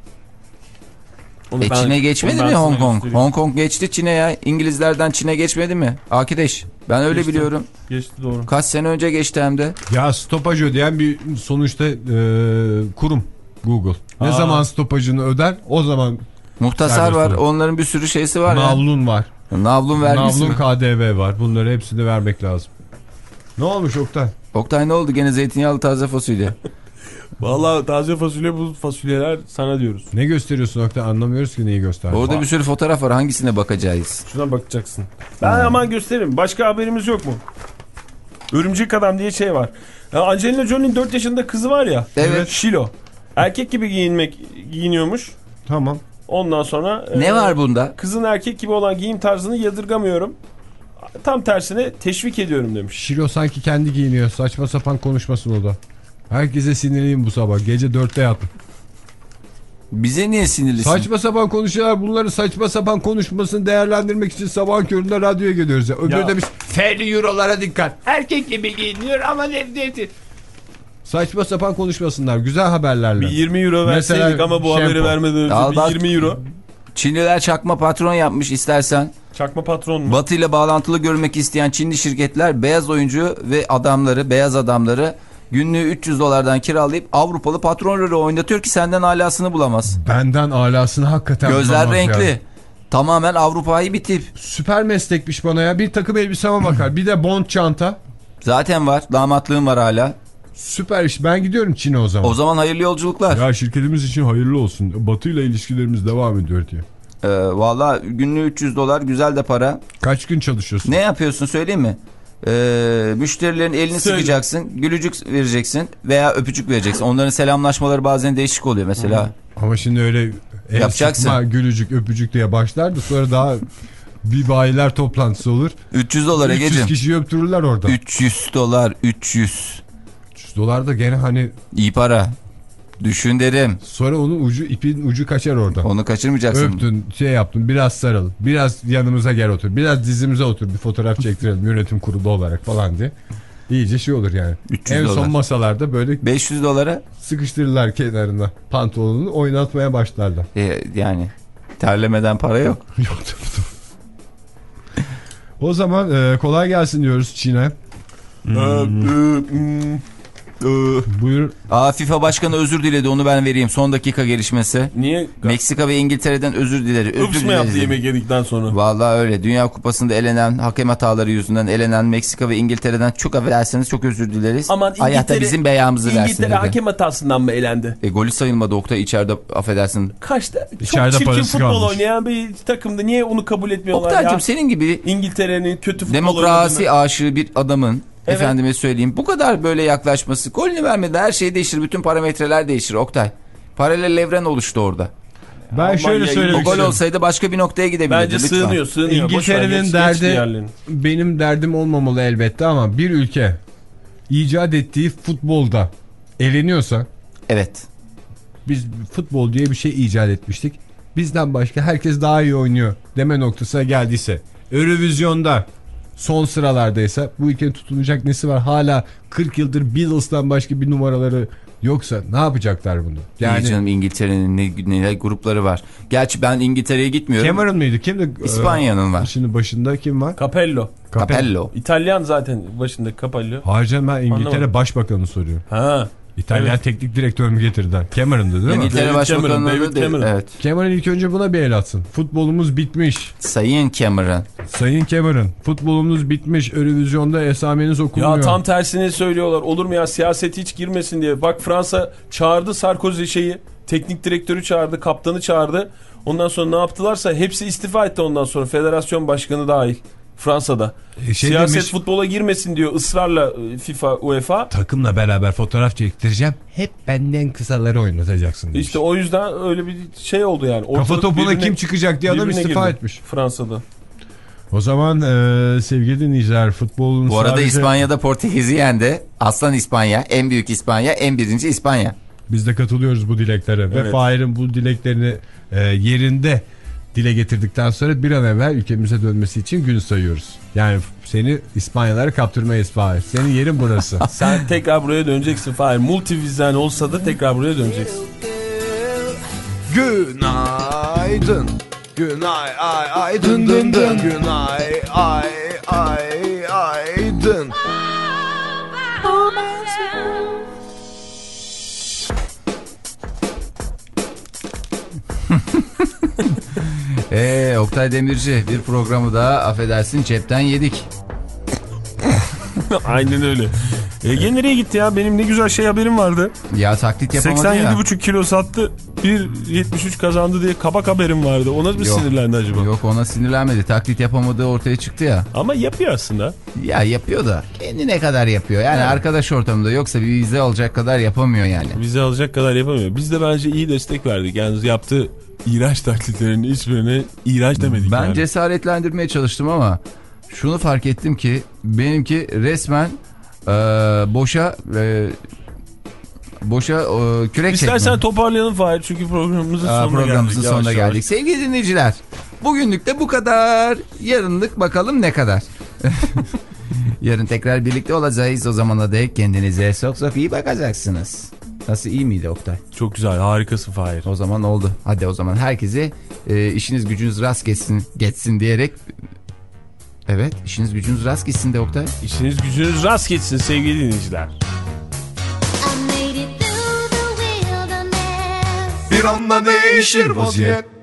Onu E ben- Çin'e onu geçmedi ben mi sana Hong Kong? göstereyim. Hong Kong geçti Çin'e ya. İngilizlerden Çin'e geçmedi mi? Akideş. Ben öyle Geçti. biliyorum. Geçti, doğru. Kaç sene önce geçti hem de. Ya stopaj ödeyen bir sonuçta e, kurum Google. Ne Aa. zaman stopajını öder o zaman Muhtasar serbest var. olur. Onların bir sürü şeysi var ya. navlun var. Navlun vergisi Navlun mi? K D V var. Bunları hepsini vermek lazım. Ne olmuş Oktay? Oktay ne oldu gene zeytinyağlı taze fasulye? Vallahi taze fasulye, bu fasulyeler sana diyoruz. Ne gösteriyorsun Oktay? Anlamıyoruz ki neyi gösterdin. Orada bir sürü fotoğraf var. Hangisine bakacağız? Şuna bakacaksın. Ben hemen gösteririm. Başka haberimiz yok mu? Örümcek Adam diye şey var. Ya Angelina Jolie'nin dört yaşında kızı var ya. Evet. Şilo. Erkek gibi giyinmek giyiniyormuş. Tamam. Ondan sonra Ne e, var bunda? kızın erkek gibi olan giyim tarzını yadırgamıyorum. Tam tersine teşvik ediyorum demiş. Şiro sanki kendi giyiniyor. Saçma sapan konuşmasın o da. Herkese sinirliyim bu sabah. Gece dörtte yattım. Bize niye sinirlisin? Saçma sapan konuşuyorlar. Bunların saçma sapan konuşmasını değerlendirmek için sabahın köründe radyoya geliyoruz ya. Öbürü Ya. demiş Ferdi Euro'lara dikkat. Erkek gibi giyiniyor ama nefreti. Saçma sapan konuşmasınlar. Güzel haberlerle. Bir yirmi euro verseydik Mesela ama bu şampo. haberi vermeden önce Al bir bak. yirmi euro. Çinliler çakma patron yapmış istersen. Çakma patron mu? Batı ile bağlantılı görmek isteyen Çinli şirketler beyaz oyuncu ve adamları, beyaz adamları günlüğü üç yüz dolardan kiralayıp Avrupalı patron rolü oynatıyor ki senden alasını bulamaz. Benden alasını hakikaten Gözler bulamaz renkli. ya. Tamamen Avrupa'yı bir tip. Süper meslekmiş bana ya. Bir takım elbiseme bakar. Bir de bond çanta. Zaten var. Damatlığım var hala. Süper iş. Ben gidiyorum Çin'e o zaman. O zaman hayırlı yolculuklar. Ya şirketimiz için hayırlı olsun. Batı ile ilişkilerimiz devam ediyor diye. Ee, Valla günlüğü üç yüz dolar güzel de para. Kaç gün çalışıyorsun? Ne yapıyorsun söyleyeyim mi? Ee, müşterilerin elini Söyle. sıkacaksın, gülücük vereceksin veya öpücük vereceksin. Onların selamlaşmaları bazen değişik oluyor mesela. Ama şimdi öyle el Yapacaksın. sıkma, gülücük, öpücük diye başlar da sonra daha bir bayiler toplantısı olur. üç yüz dolara üç yüz gecim. kişiyi öptürürler orada. üç yüz dolar, üç yüz. üç yüz dolar da gene hani İyi para. Düşün derim. sonra onun ucu ipin ucu kaçar orada. Onu kaçırmayacaksın. Öptün, şey yaptın, biraz sarıl, biraz yanımıza gel otur, biraz dizimize otur, bir fotoğraf çektirelim yönetim kurulu olarak falan diye. İyice şey olur yani. üç yüz En dolar. son masalarda böyle beş yüz dolara sıkıştırırlar kenarına pantolonunu, oynatmaya başlarlar. e, yani terlemeden para yok. Yok tabii tabii. O zaman e, kolay gelsin diyoruz Çin'e. Buyur. Aa, FIFA başkanı özür diledi, onu ben vereyim. Son dakika gelişmesi. Niye? Meksika ve İngiltere'den özür dileri. Özür Öps mü dileriz yaptı dedi. yemek yedikten sonra? Vallahi öyle. Dünya Kupası'nda elenen, hakem hataları yüzünden elenen Meksika ve İngiltere'den çok affedersiniz, çok özür dileriz. Aman İngiltere, Hayatta bizim beyağımızı versin İngiltere dedi. hakem hatasından mı elendi? E, golü sayılmadı Oktay, içeride affedersin. Kaçta? İçeride Çok çirkin parası futbol kalmış. oynayan bir takımda niye onu kabul etmiyorlar Oktay'cığım ya? senin gibi İngiltere'nin kötü futbol demokrasi oynadığını. aşığı bir adamın, Evet. efendime söyleyeyim, bu kadar böyle yaklaşması, golünü vermedi, her şey değişir, bütün parametreler değişir Oktay. Paralel evren oluştu orada. Ben Aman şöyle ya, O söylemek gol istiyorum. olsaydı başka bir noktaya gidebilirdi. Bence lütfen. sığınıyor sığınıyor. Boş ver, İngiltere'nin geç- derdi geç diğerlerini. benim derdim olmamalı elbette ama bir ülke icat ettiği futbolda eleniyorsa Evet. biz futbol diye bir şey icat etmiştik. Bizden başka herkes daha iyi oynuyor deme noktasına geldiyse, Eurovision'da son sıralardaysa bu ülkenin tutunacak nesi var? Hala kırk yıldır Beatles'tan başka bir numaraları yoksa ne yapacaklar bunu? Yani İyi canım, İngiltere'nin ne, ne grupları var. Gerçi ben İngiltere'ye gitmiyorum. Cameron mıydı? Kimdi? İspanya'nın var. Şimdi başında kim var? Capello. Capello. İtalyan zaten başında Capello. Hayır canım, ben İngiltere Anlamadım. Başbakanı soruyorum. Ha. İtalyan evet. Teknik direktör mü getirdiler? Cameron'dı değil mi? İngiltere Başbakanı David Cameron. Evet. Cameron ilk önce buna bir el atsın. Futbolumuz bitmiş. Sayın Cameron. Sayın Cameron, futbolumuz bitmiş. Eurovision'da esameniz okunmuyor. Ya tam tersini söylüyorlar. Olur mu ya, siyaset hiç girmesin diye. Bak Fransa çağırdı Sarkozy şeyi. Teknik direktörü çağırdı, kaptanı çağırdı. Ondan sonra ne yaptılarsa hepsi istifa etti ondan sonra. Federasyon başkanı dahil. Fransa'da. E şey siyaset demiş, futbola girmesin diyor ısrarla FIFA, UEFA. Takımla beraber fotoğraf çektireceğim. Hep benden kısaları oynatacaksın demiş. İşte o yüzden öyle bir şey oldu yani. Kafa Ortalık topuna birbirine, kim çıkacak diye adam istifa girdi etmiş. Fransa'da. O zaman e, sevgili dinleyiciler, futbolun Bu arada sadece... İspanya'da Portekiz'i yendi. Aslan İspanya, en büyük İspanya, en birinci İspanya. Biz de katılıyoruz bu dileklere. Evet. Ve Fahir'in bu dileklerini e, yerinde dile getirdikten sonra bir an evvel ülkemize dönmesi için gün sayıyoruz. Yani seni İspanyalara kaptırmayız Fahir. Senin yerin burası. Sen tekrar buraya döneceksin Fahir. Multivizen olsa da tekrar buraya döneceksin. Günaydın. Günay ay ay dın dın dın. Günay ay ay ay dın. Eee Oktay Demirci, bir programı daha affedersin cepten yedik. Aynen öyle. Ege nereye gitti ya? Benim ne güzel şey haberim vardı. Ya taklit yapamadı seksen yedi ya. buçuk kilo sattı. bir yetmiş üç kazandı diye kabak haberim vardı. Ona mı Yok, sinirlendi acaba? Yok, ona sinirlenmedi. Taklit yapamadığı ortaya çıktı ya. Ama yapıyor aslında. Ya yapıyor da kendine kadar yapıyor. Yani evet. Arkadaş ortamında yoksa bir vize alacak kadar yapamıyor yani. Vize alacak kadar yapamıyor. Biz de bence iyi destek verdik. Yani yaptığı iğrenç taklitlerin hiçbirine iğrenç demedik. Ben yani. cesaretlendirmeye çalıştım ama şunu fark ettim ki benimki resmen e, boşa e, boşa e, kürek İstersen çekme. toparlayalım Fahir, çünkü programımızın Aa, sonuna programımızın geldik. sonuna Yavaş geldik. yavaş. Sevgili dinleyiciler, bugünlük de bu kadar. Yarınlık bakalım ne kadar. Yarın tekrar birlikte olacağız. O zamana dek kendinize çok çok iyi bakacaksınız. Nasıl, iyi miydi Oktay? Çok güzel, harikasın Fahir. O zaman oldu. Hadi o zaman herkese e, işiniz gücünüz rast geçsin, geçsin diyerek... Evet, işiniz gücünüz rast gitsin de Oktay. İşiniz gücünüz rast geçsin sevgili dinleyiciler. Bir anda değişir vaziyet.